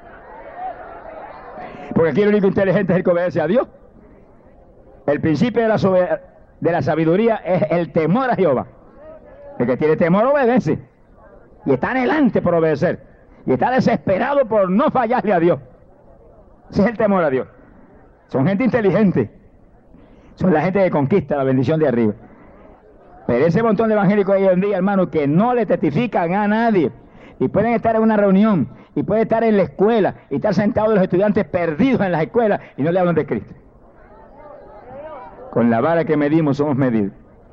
porque aquí el único inteligente es el que obedece a Dios. El principio de la soberanía, de la sabiduría, es el temor a Jehová. El que tiene temor obedece, y está anhelante por obedecer, y está desesperado por no fallarle a Dios. Ese es el temor a Dios. Son gente inteligente, son la gente que conquista la bendición de arriba. Pero ese montón de evangélicos hoy en día, hermano, que no le testifican a nadie, y pueden estar en una reunión, y pueden estar en la escuela, y estar sentados los estudiantes perdidos en las escuelas, y no le hablan de Cristo. Con la vara que medimos somos medidos.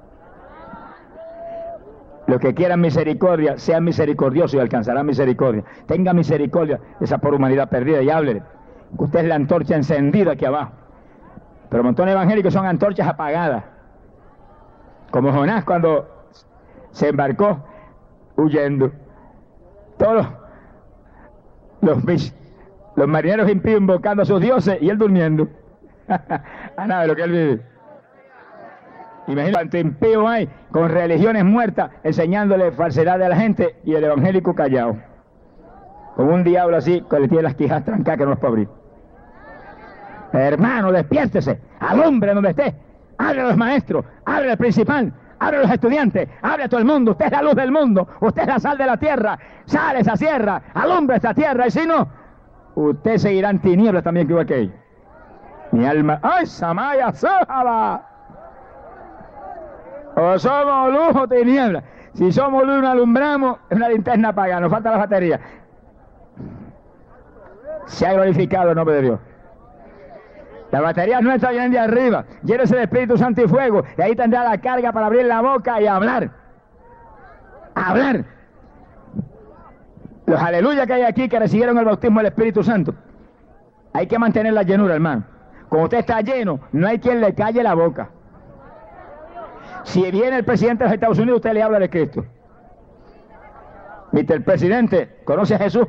Los que quieran misericordia, sean misericordiosos y alcanzarán misericordia. Tenga misericordia de esa pobre humanidad perdida y háblele. Usted es la antorcha encendida aquí abajo. Pero montones de evangélicos son antorchas apagadas. Como Jonás cuando se embarcó huyendo. Todos los, los, los marineros impíos invocando a sus dioses y él durmiendo. A nada de lo que él vive. Imagínate cuánto impío hay con religiones muertas enseñándole falsedad a la gente y el evangélico callado. Con un diablo así que le tiene las quijas trancadas que no los puede abrir. Hermano, despiértese, alumbre donde esté, hable a los maestros, hable al principal, hable a los estudiantes, hable a todo el mundo. Usted es la luz del mundo, usted es la sal de la tierra. Sale esa tierra, alumbre esta tierra, y si no, usted seguirá en tinieblas también que igual que ellos. Mi alma, ¡ay, Samaya, Sójala! O somos luz o tinieblas. Si somos luz, no alumbramos, es una linterna apagada, nos falta la batería. Se ha glorificado el nombre de Dios. Las baterías nuestras vienen de arriba, llénese de Espíritu Santo y fuego, y ahí tendrá la carga para abrir la boca y hablar. Hablar. Los aleluya que hay aquí que recibieron el bautismo del Espíritu Santo. Hay que mantener la llenura, hermano. Cuando usted está lleno, no hay quien le calle la boca. Si viene el presidente de los Estados Unidos, usted le habla de Cristo. mister Presidente, ¿conoce a Jesús?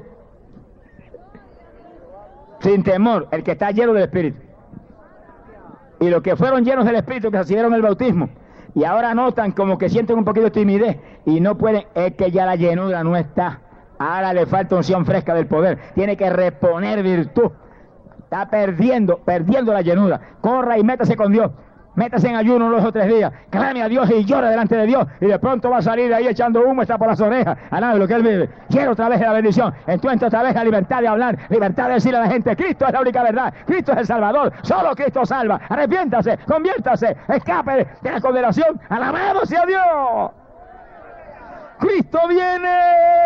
Sin temor, el que está lleno del Espíritu. Y los que fueron llenos del Espíritu, que recibieron el bautismo, y ahora notan como que sienten un poquito de timidez, y no pueden, es que ya la llenura no está. Ahora le falta unción fresca del poder. Tiene que reponer virtud. Está perdiendo, perdiendo la llenura. Corra y métase con Dios. Métase en ayuno unos dos o tres días, clame a Dios y llore delante de Dios, y de pronto va a salir ahí echando humo, está por las orejas, a nada de lo que él vive. Quiero otra vez la bendición, encuentro otra vez la libertad de hablar, libertad de decirle a la gente, Cristo es la única verdad, Cristo es el Salvador, solo Cristo salva. Arrepiéntase, conviértase, escape de la condenación, alabado sea Dios. Cristo viene,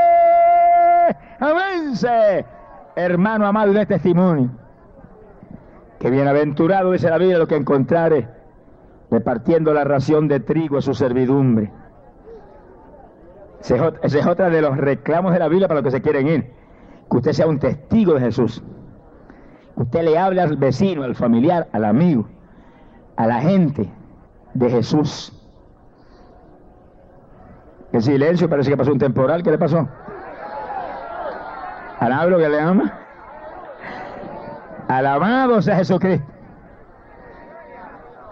avance. Hermano amado, de testimonio, que bienaventurado, dice la Biblia, lo que encontrare repartiendo la ración de trigo a su servidumbre. Ese es otra de los reclamos de la Biblia para los que se quieren ir. Que usted sea un testigo de Jesús. Que usted le hable al vecino, al familiar, al amigo, a la gente de Jesús. ¿Qué silencio? Parece que pasó un temporal. ¿Qué le pasó? ¿Alabro que le ama? Alabado sea Jesucristo.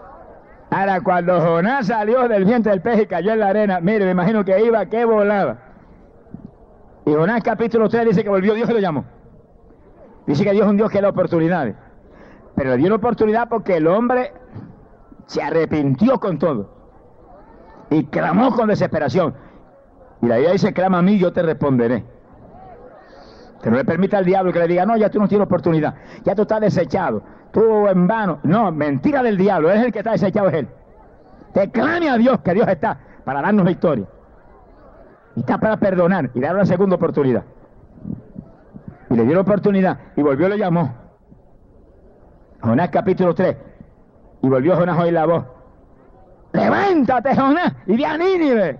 Ahora, cuando Jonás salió del vientre del pez y cayó en la arena, mire, me imagino que iba, que volaba. Y Jonás capítulo tres dice que volvió Dios y lo llamó. Dice que Dios es un Dios que da oportunidades. Pero le dio una oportunidad porque el hombre se arrepintió con todo. Y clamó con desesperación. Y la Biblia dice, clama a mí, yo te responderé. Que no le permita al diablo que le diga, no, ya tú no tienes oportunidad. Ya tú estás desechado. Tú en vano. No, mentira del diablo. Es el que está desechado, es él. Te clame a Dios, que Dios está para darnos victoria. Y está para perdonar y dar una segunda oportunidad. Y le dio la oportunidad y volvió y lo llamó. Jonás capítulo tres. Y volvió Jonás a oír la voz. Levántate, Jonás, y ve a Nínive,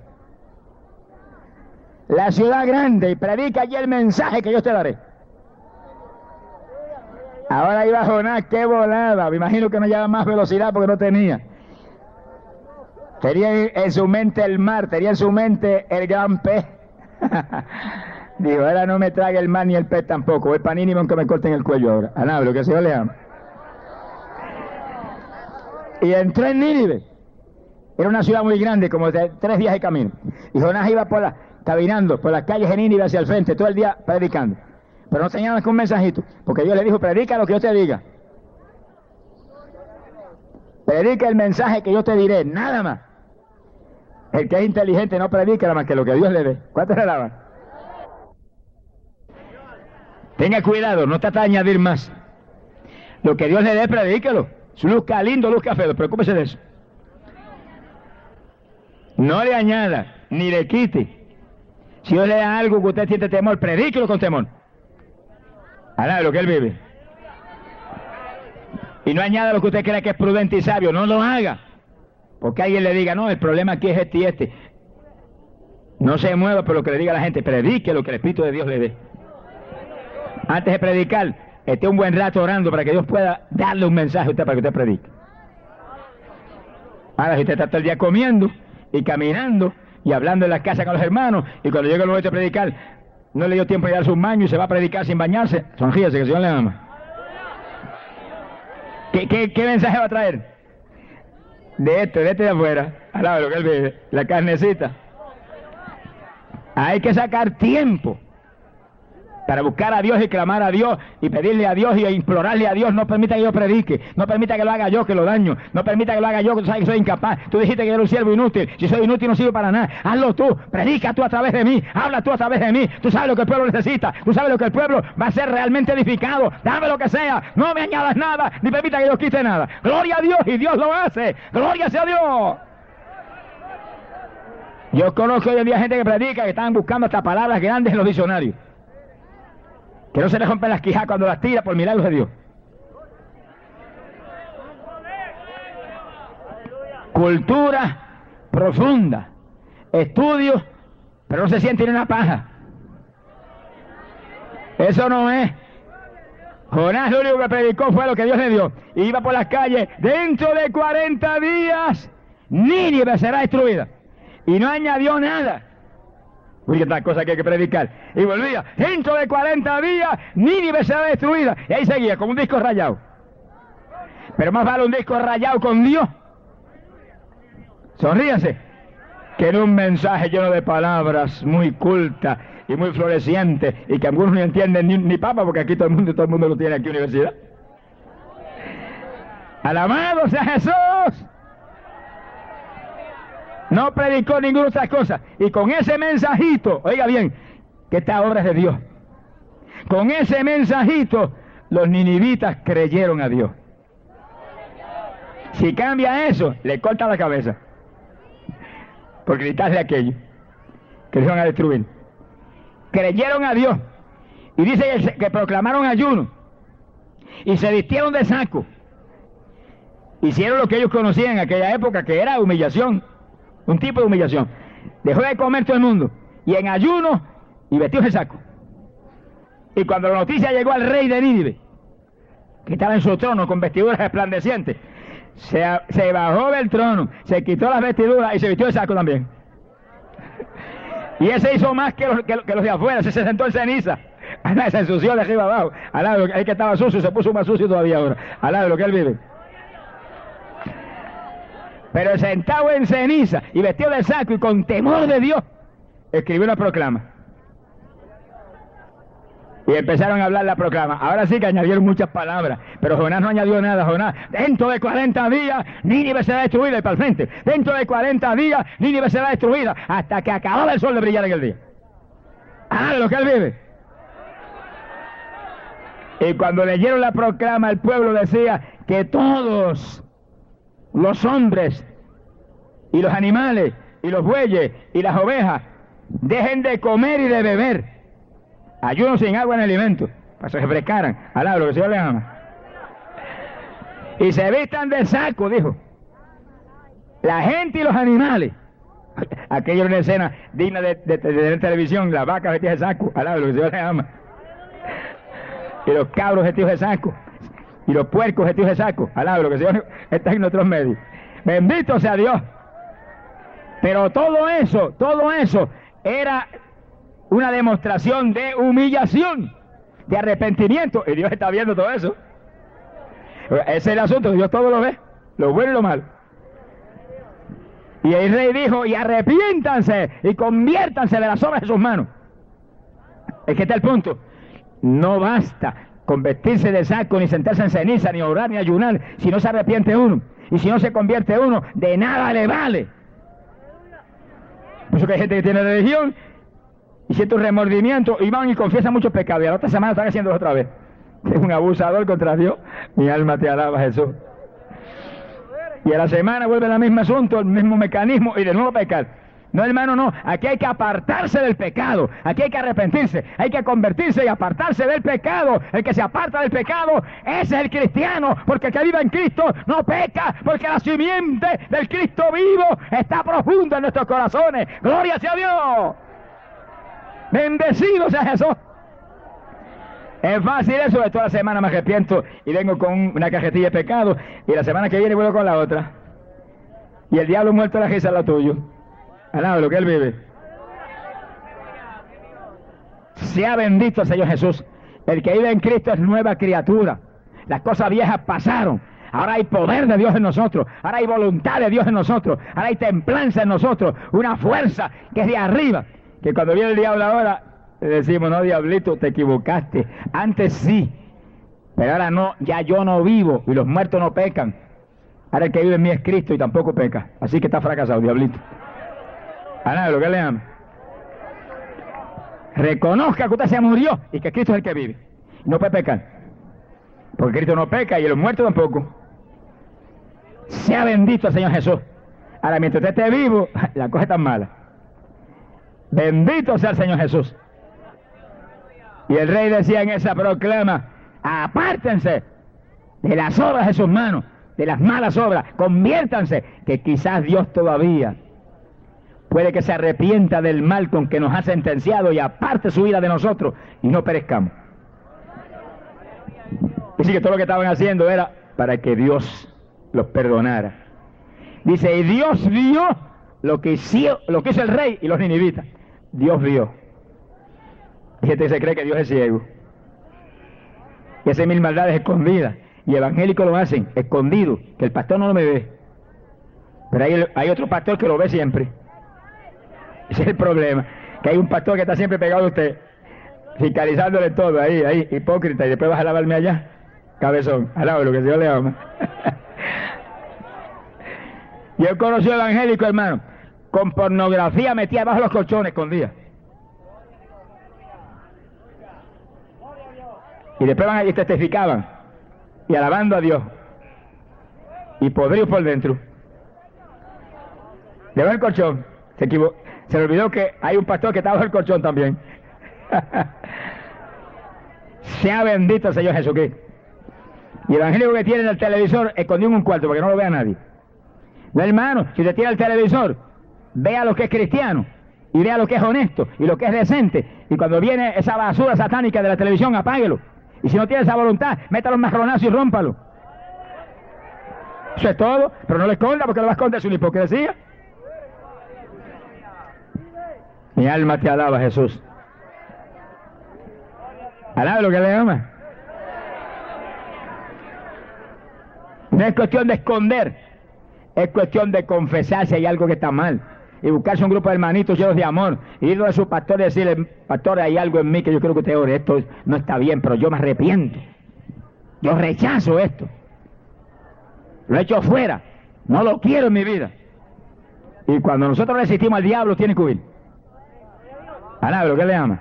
la ciudad grande, y predica allí el mensaje que yo te daré. Ahora iba Jonás, qué volada. Me imagino que no llevaba más velocidad porque no tenía. Tenía en su mente el mar, tenía en su mente el gran pez. Dijo, ahora no me trague el mar ni el pez tampoco. Voy para Nínive aunque me corten el cuello ahora. Alá, lo que el Señor le ama. Y entró en Nínive. Era una ciudad muy grande, como de tres días de camino. Y Jonás iba por la, caminando por las calles de Nínive hacia el frente, todo el día predicando. Pero no tenía nada que un mensajito, porque Dios le dijo, predica lo que yo te diga. Predica el mensaje que yo te diré, nada más. El que es inteligente no predica nada más que lo que Dios le dé. ¿Cuántos le daban? Tenga cuidado, no trata de añadir más. Lo que Dios le dé, predíquelo. Si luzca lindo, luzca feo, preocúpese de eso. No le añada, ni le quite. Si Dios le da algo que usted siente temor, predíquelo con temor. Hará lo que él vive. Y no añada lo que usted crea que es prudente y sabio, no lo haga. Porque alguien le diga, no, el problema aquí es este y este. No se mueva por lo que le diga a la gente, predique lo que el Espíritu de Dios le dé. Antes de predicar, esté un buen rato orando para que Dios pueda darle un mensaje a usted para que usted predique. Ahora, si usted está todo el día comiendo y caminando y hablando en la casa con los hermanos, y cuando llega el momento de predicar, no le dio tiempo de darse un baño y se va a predicar sin bañarse, sonríese que el Señor le ama. ¿Qué, qué, qué mensaje va a traer? De este, de este de afuera, al lado de lo que él vive, la carnecita. Hay que sacar tiempo para buscar a Dios y clamar a Dios y pedirle a Dios y implorarle a Dios. No permita que yo predique, no permita que lo haga yo, que lo daño, no permita que lo haga yo, que tú sabes que soy incapaz. Tú dijiste que yo era un siervo inútil. Si soy inútil no sirve para nada. Hazlo tú, predica tú a través de mí, habla tú a través de mí. Tú sabes lo que el pueblo necesita, tú sabes lo que el pueblo va a ser realmente edificado. Dame lo que sea, no me añadas nada, ni permita que yo quite nada. Gloria a Dios, y Dios lo hace. Gloria sea a Dios. Yo conozco hoy en día gente que predica, que están buscando hasta palabras grandes en los diccionarios, que no se les rompen las quijas cuando las tira por milagros de Dios. Cultura profunda, estudios, pero no se siente ni una paja. Eso no es. Jonás lo único que predicó fue lo que Dios le dio. Y iba por las calles, dentro de cuarenta días, Nínive será destruida. Y no añadió nada. Uy, otra cosa que hay que predicar. Y volvía, dentro de cuarenta días, Nínive será destruida. Y ahí seguía, con un disco rayado. Pero más vale un disco rayado con Dios, sonríase, que en un mensaje lleno de palabras muy cultas y muy florecientes, y que algunos no entienden ni, ni papa, porque aquí todo el mundo, todo el mundo lo tiene aquí en la universidad. Alabado sea Jesús. No predicó ninguna otra cosa. Y con ese mensajito, oiga bien, que esta obra es de Dios. Con ese mensajito, los ninivitas creyeron a Dios. Si cambia eso, le corta la cabeza. Por gritarle aquello, que les van a destruir. Creyeron a Dios. Y dice que proclamaron ayuno. Y se vistieron de saco. Hicieron lo que ellos conocían en aquella época, que era humillación. Un tipo de humillación. Dejó de comer todo el mundo. Y en ayuno, y vestidos de saco. Y cuando la noticia llegó al rey de Nínive, que estaba en su trono con vestiduras resplandecientes, se, se bajó del trono, se quitó las vestiduras y se vistió de saco también. Y ese hizo más que los, que, que los de afuera, se sentó en ceniza. Se ensució de arriba abajo. Al lado, el que estaba sucio se puso más sucio todavía ahora. Al lado de lo que él vive. pero sentado en ceniza y vestido de saco y con temor de Dios, escribió una proclama. Y empezaron a hablar la proclama. Ahora sí que añadieron muchas palabras, pero Jonás no añadió nada. Jonás, dentro de cuarenta días, Nínive será destruida, y para el frente. Dentro de cuarenta días, Nínive será destruida, hasta que acababa el sol de brillar en el día. Ah, de lo que él vive. Y cuando leyeron la proclama, el pueblo decía que todos los hombres y los animales y los bueyes y las ovejas dejen de comer y de beber. Ayuno sin agua en alimento, para que se refrescaran, alaba lo que el Señor les ama. Y se vistan de saco, dijo. La gente y los animales. Aquello era una escena digna de, de, de, de televisión, las vacas vestidas de saco, alaba lo que el Señor les ama. Y los cabros vestidos de saco, y los puercos vestidos de saco, alaba lo que el Señor está en nuestros medios. Bendito sea Dios. Pero todo eso, todo eso era una demostración de humillación, de arrepentimiento, y Dios está viendo todo eso. Ese es el asunto, Dios todo lo ve, lo bueno y lo malo. Y el rey dijo, y arrepiéntanse y conviértanse de las obras de sus manos. Es que está el punto. No basta con vestirse de saco, ni sentarse en ceniza, ni orar, ni ayunar, si no se arrepiente uno, y si no se convierte uno, de nada le vale. Por eso que hay gente que tiene religión y siente un remordimiento y van y confiesan muchos pecados, y a la otra semana están haciéndolo otra vez. Es un abusador contra Dios. Mi alma te alaba, Jesús. Y a la semana vuelve el mismo asunto, el mismo mecanismo, y de nuevo pecar. No, hermano, no. Aquí hay que apartarse del pecado. Aquí hay que arrepentirse. Hay que convertirse y apartarse del pecado. El que se aparta del pecado, ese es el cristiano. Porque el que vive en Cristo no peca. Porque la simiente del Cristo vivo está profunda en nuestros corazones. ¡Gloria sea a Dios! ¡Bendecido sea Jesús! Es fácil eso. De toda la semana me arrepiento y vengo con una cajetilla de pecado, y la semana que viene vuelvo con la otra. Y el diablo muerto la risa es lo tuyo. Alaba lo que él vive. Sea bendito el Señor Jesús. El que vive en Cristo es nueva criatura. Las cosas viejas pasaron. Ahora hay poder de Dios en nosotros. Ahora hay voluntad de Dios en nosotros. Ahora hay templanza en nosotros. Una fuerza que es de arriba. Que cuando viene el diablo ahora, le decimos, no, diablito, te equivocaste. Antes sí, pero ahora no. Ya yo no vivo y los muertos no pecan. Ahora el que vive en mí es Cristo y tampoco peca. Así que está fracasado, diablito. A nada, lo que le ama. Reconozca que usted se murió y que Cristo es el que vive. No puede pecar. Porque Cristo no peca y los muertos tampoco. Sea bendito el Señor Jesús. Ahora, mientras usted esté vivo, la cosa es tan mala. Bendito sea el Señor Jesús. Y el rey decía en esa proclama, apártense de las obras de sus manos, de las malas obras, conviértanse, que quizás Dios todavía puede que se arrepienta del mal con que nos ha sentenciado y aparte su vida de nosotros y no perezcamos. Dice que todo lo que estaban haciendo era para que Dios los perdonara. Dice, y Dios vio lo que hizo, lo que hizo el rey y los ninivitas. Dios vio. Y gente se cree que Dios es ciego. Y hace mil maldades escondidas. Y evangélicos lo hacen, escondido, que el pastor no lo me ve. Pero hay, hay otro pastor que lo ve siempre. Ese es el problema, que hay un pastor que está siempre pegado a usted, fiscalizándole todo, ahí, ahí, hipócrita, y después vas a lavarme allá, cabezón, alaba lo que Dios le ama. Yo conocí a evangélico, hermano, con pornografía metida bajo los colchones, escondida. Y después van allí y testificaban, y alabando a Dios, y podridos por dentro. Debajo del colchón, se equivocó. Se le olvidó que hay un pastor que está bajo el colchón también. Sea bendito el Señor Jesucristo. Y el evangélico que tiene en el televisor escondido en un cuarto porque no lo vea nadie. No, hermano, si usted tiene el televisor, vea lo que es cristiano y vea lo que es honesto y lo que es decente. Y cuando viene esa basura satánica de la televisión, apáguelo. Y si no tiene esa voluntad, métalo en marronazo y rómpalo. Eso es todo, pero no lo esconda porque lo va a esconder, es una hipocresía. Mi alma te alaba, Jesús. Alaba lo que le ama. No es cuestión de esconder Es cuestión de confesar si hay algo que está mal. Y buscarse un grupo de hermanitos llenos de amor. Y ir a su pastor y decirle, pastor, hay algo en mí que yo creo que usted ore. Esto no está bien, pero yo me arrepiento. Yo rechazo esto. Lo he hecho fuera. No lo quiero en mi vida. Y cuando nosotros resistimos al diablo, tiene que huir. Alabro, ¿qué le llama?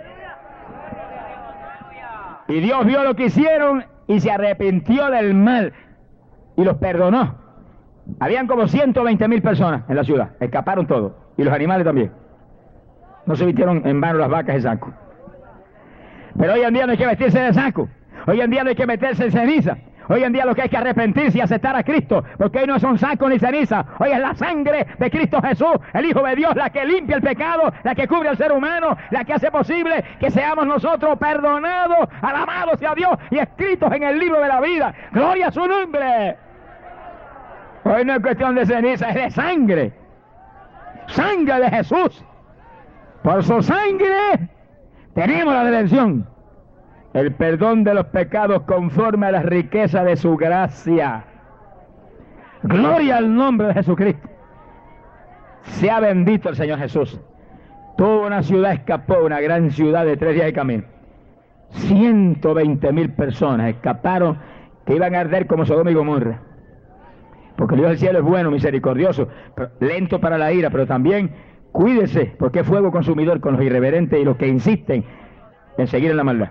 Y Dios vio lo que hicieron y se arrepintió del mal. Y los perdonó. Habían como ciento veinte mil personas en la ciudad. Escaparon todos. Y los animales también. No se vistieron en vano las vacas de saco. Pero hoy en día no hay que vestirse de saco. Hoy en día no hay que meterse en ceniza. Hoy en día lo que hay que arrepentirse y aceptar a Cristo, porque hoy no son saco ni ceniza, hoy es la sangre de Cristo Jesús, el Hijo de Dios, la que limpia el pecado, la que cubre al ser humano, la que hace posible que seamos nosotros perdonados, alabados sea Dios y escritos en el libro de la vida. ¡Gloria a su nombre! Hoy no es cuestión de ceniza, es de sangre. Sangre de Jesús. Por su sangre tenemos la redención. El perdón de los pecados conforme a la riqueza de su gracia. Gloria al nombre de Jesucristo. Sea bendito el Señor Jesús. Toda una ciudad escapó, una gran ciudad de tres días de camino. ciento veinte mil personas escaparon que iban a arder como Sodoma y Gomorra. Porque el Dios del cielo es bueno, misericordioso, lento para la ira, pero también cuídese, porque es fuego consumidor con los irreverentes y los que insisten en seguir en la maldad.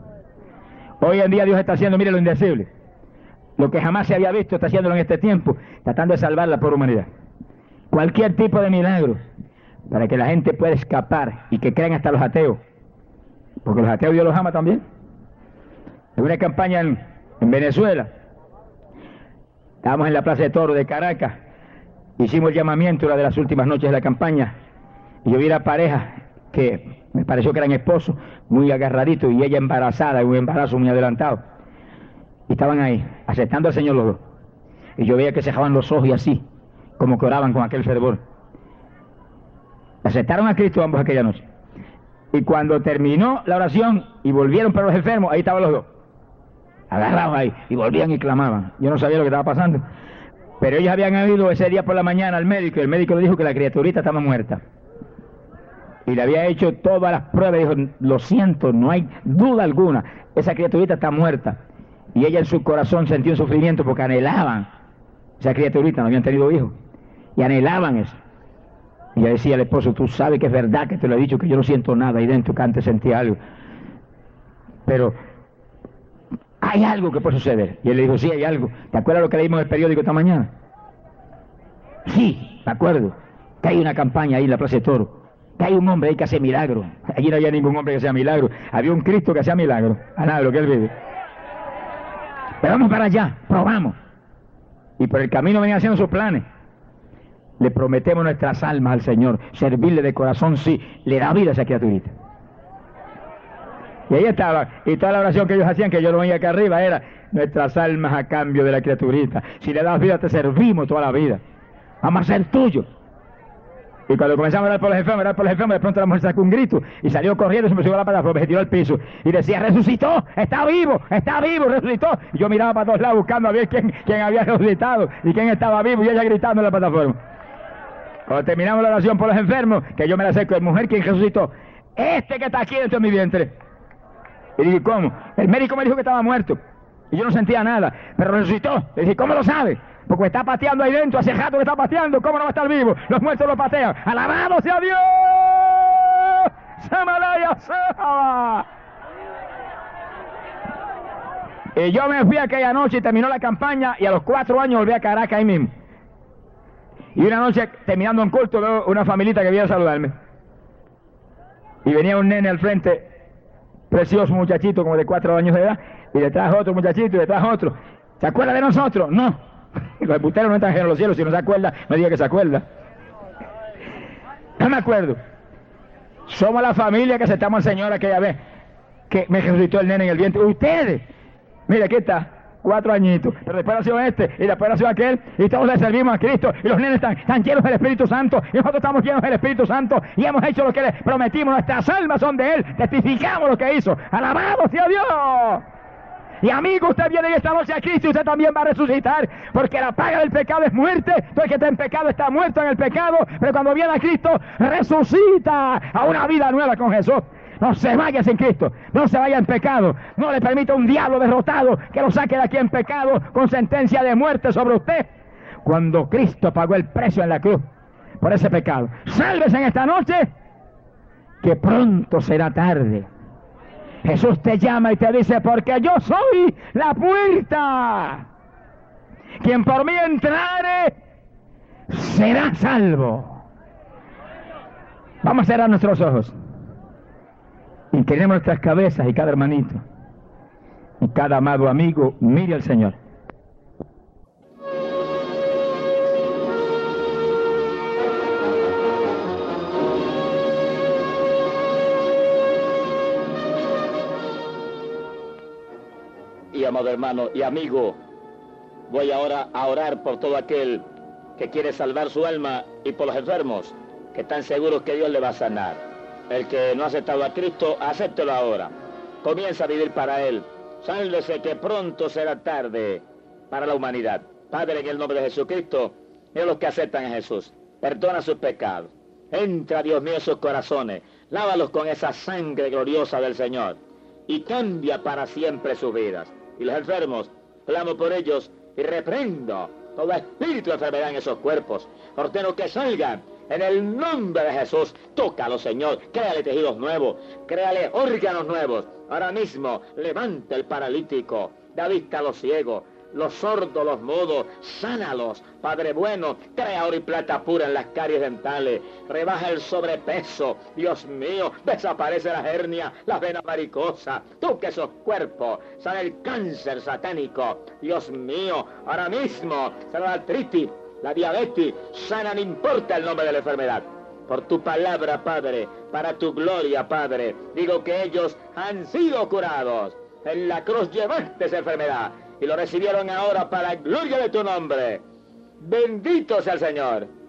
Hoy en día Dios está haciendo, mire, lo indecible. Lo que jamás se había visto está haciéndolo en este tiempo, tratando de salvar la pobre humanidad. Cualquier tipo de milagro para que la gente pueda escapar y que crean hasta los ateos. Porque los ateos Dios los ama también. En una campaña en, en Venezuela, estábamos en la Plaza de Toros de Caracas, hicimos el llamamiento una de las últimas noches de la campaña, y yo vi a pareja que me pareció que eran esposos, muy agarraditos, y ella embarazada, un embarazo muy adelantado. Y estaban ahí, aceptando al Señor los dos. Y yo veía que cerraban los ojos y así, como que oraban con aquel fervor. Aceptaron a Cristo ambos aquella noche. Y cuando terminó la oración y volvieron para los enfermos, ahí estaban los dos. Agarrados ahí, y volvían y clamaban. Yo no sabía lo que estaba pasando. Pero ellos habían ido ese día por la mañana al médico, y el médico le dijo que la criaturita estaba muerta. Y le había hecho todas las pruebas, y dijo, lo siento, no hay duda alguna, esa criaturita está muerta. Y ella en su corazón sentía un sufrimiento porque anhelaban, esa criaturita, no habían tenido hijos, y anhelaban eso. Y ella decía al esposo, tú sabes que es verdad que te lo he dicho, que yo no siento nada ahí dentro, que antes sentía algo. Pero hay algo que puede suceder. Y él le dijo, sí, hay algo. ¿Te acuerdas lo que leímos en el periódico esta mañana? Sí, me acuerdo, que hay una campaña ahí en la Plaza de Toros, que hay un hombre ahí que hace milagros. Allí no había ningún hombre que hacía milagros, había un Cristo que hacía milagros. A nada, lo que él vive. Pero vamos para allá, probamos. Y por el camino venían haciendo sus planes. Le prometemos nuestras almas al Señor, servirle de corazón, sí, le da vida a esa criaturita. Y ahí estaba, y toda la oración que ellos hacían, que yo lo veía acá arriba, era nuestras almas a cambio de la criaturita. Si le das vida, te servimos toda la vida. Vamos a ser tuyos. Y cuando comenzamos a orar por los enfermos, orar por los enfermos, de pronto la mujer sacó un grito y salió corriendo y se me subió a la plataforma, se tiró al piso y decía, resucitó, está vivo, está vivo, resucitó. Y yo miraba para todos lados buscando a ver quién, quién había resucitado y quién estaba vivo, y ella gritando en la plataforma. Cuando terminamos la oración por los enfermos, que yo me la acerco, mujer, ¿quién resucitó? Este que está aquí dentro de mi vientre. Y dije, ¿cómo? El médico me dijo que estaba muerto y yo no sentía nada, pero resucitó. Le dije, ¿cómo lo sabe? Porque está pateando ahí dentro, hace rato que está pateando, ¿cómo no va a estar vivo? Los muertos lo patean. ¡Alabado sea Dios! ¡Samalaya Sahaba! Y yo me fui aquella noche y terminó la campaña, y a los cuatro años volví a Caracas ahí mismo. Y una noche, terminando un culto, veo una familita que viene a saludarme. Y venía un nene al frente, precioso muchachito, como de cuatro años de edad, y detrás otro muchachito, y detrás otro. ¿Se acuerda de nosotros? No. Los embusteros no están en los cielos, si no se acuerda, no diga que se acuerda. No me acuerdo. Somos la familia que aceptamos al Señor aquella vez que me resucitó el nene en el vientre. Ustedes, mire, aquí está, cuatro añitos, pero después nació este, y después nació aquel, y todos le servimos a Cristo, y los nenes están, están llenos del Espíritu Santo, y nosotros estamos llenos del Espíritu Santo, y hemos hecho lo que les prometimos, nuestras almas son de Él, testificamos lo que hizo. ¡Alabado sea Dios! Y amigo, usted viene esta noche a Cristo y usted también va a resucitar, porque la paga del pecado es muerte. Todo el que está en pecado está muerto en el pecado, pero cuando viene a Cristo resucita a una vida nueva con Jesús. No se vaya sin Cristo, no se vaya en pecado, no le permita a un diablo derrotado que lo saque de aquí en pecado con sentencia de muerte sobre usted, cuando Cristo pagó el precio en la cruz por ese pecado. Sálvese en esta noche, que pronto será tarde. Jesús te llama y te dice, porque yo soy la puerta. Quien por mí entrare, será salvo. Vamos a cerrar nuestros ojos. Inclinemos nuestras cabezas y cada hermanito y cada amado amigo mire al Señor. Y amado hermano y amigo, voy ahora a orar por todo aquel que quiere salvar su alma y por los enfermos que están seguros que Dios le va a sanar. El que no ha aceptado a Cristo, acéptelo ahora. Comienza a vivir para Él. Sálvese que pronto será tarde para la humanidad. Padre, en el nombre de Jesucristo, mira los que aceptan a Jesús. Perdona sus pecados. Entra, Dios mío, en sus corazones. Lávalos con esa sangre gloriosa del Señor. Y cambia para siempre sus vidas. Y los enfermos, clamo por ellos y reprendo todo espíritu de enfermedad en esos cuerpos. Ordeno que salgan. En el nombre de Jesús, tócalo, Señor, créale tejidos nuevos, créale órganos nuevos. Ahora mismo, levanta el paralítico, da vista a los ciegos, los sordos, los mudos, sánalos. Padre bueno, trae oro y plata pura en las caries dentales, rebaja el sobrepeso, Dios mío, desaparece la hernia, la vena varicosa, toca esos cuerpos, sana el cáncer satánico, Dios mío, ahora mismo, sana la artritis, la diabetes, sana, no importa el nombre de la enfermedad. Por tu palabra, Padre, para tu gloria, Padre, digo que ellos han sido curados. En la cruz llevaste esa enfermedad y lo recibieron ahora para la gloria de tu nombre. Bendito sea el Señor.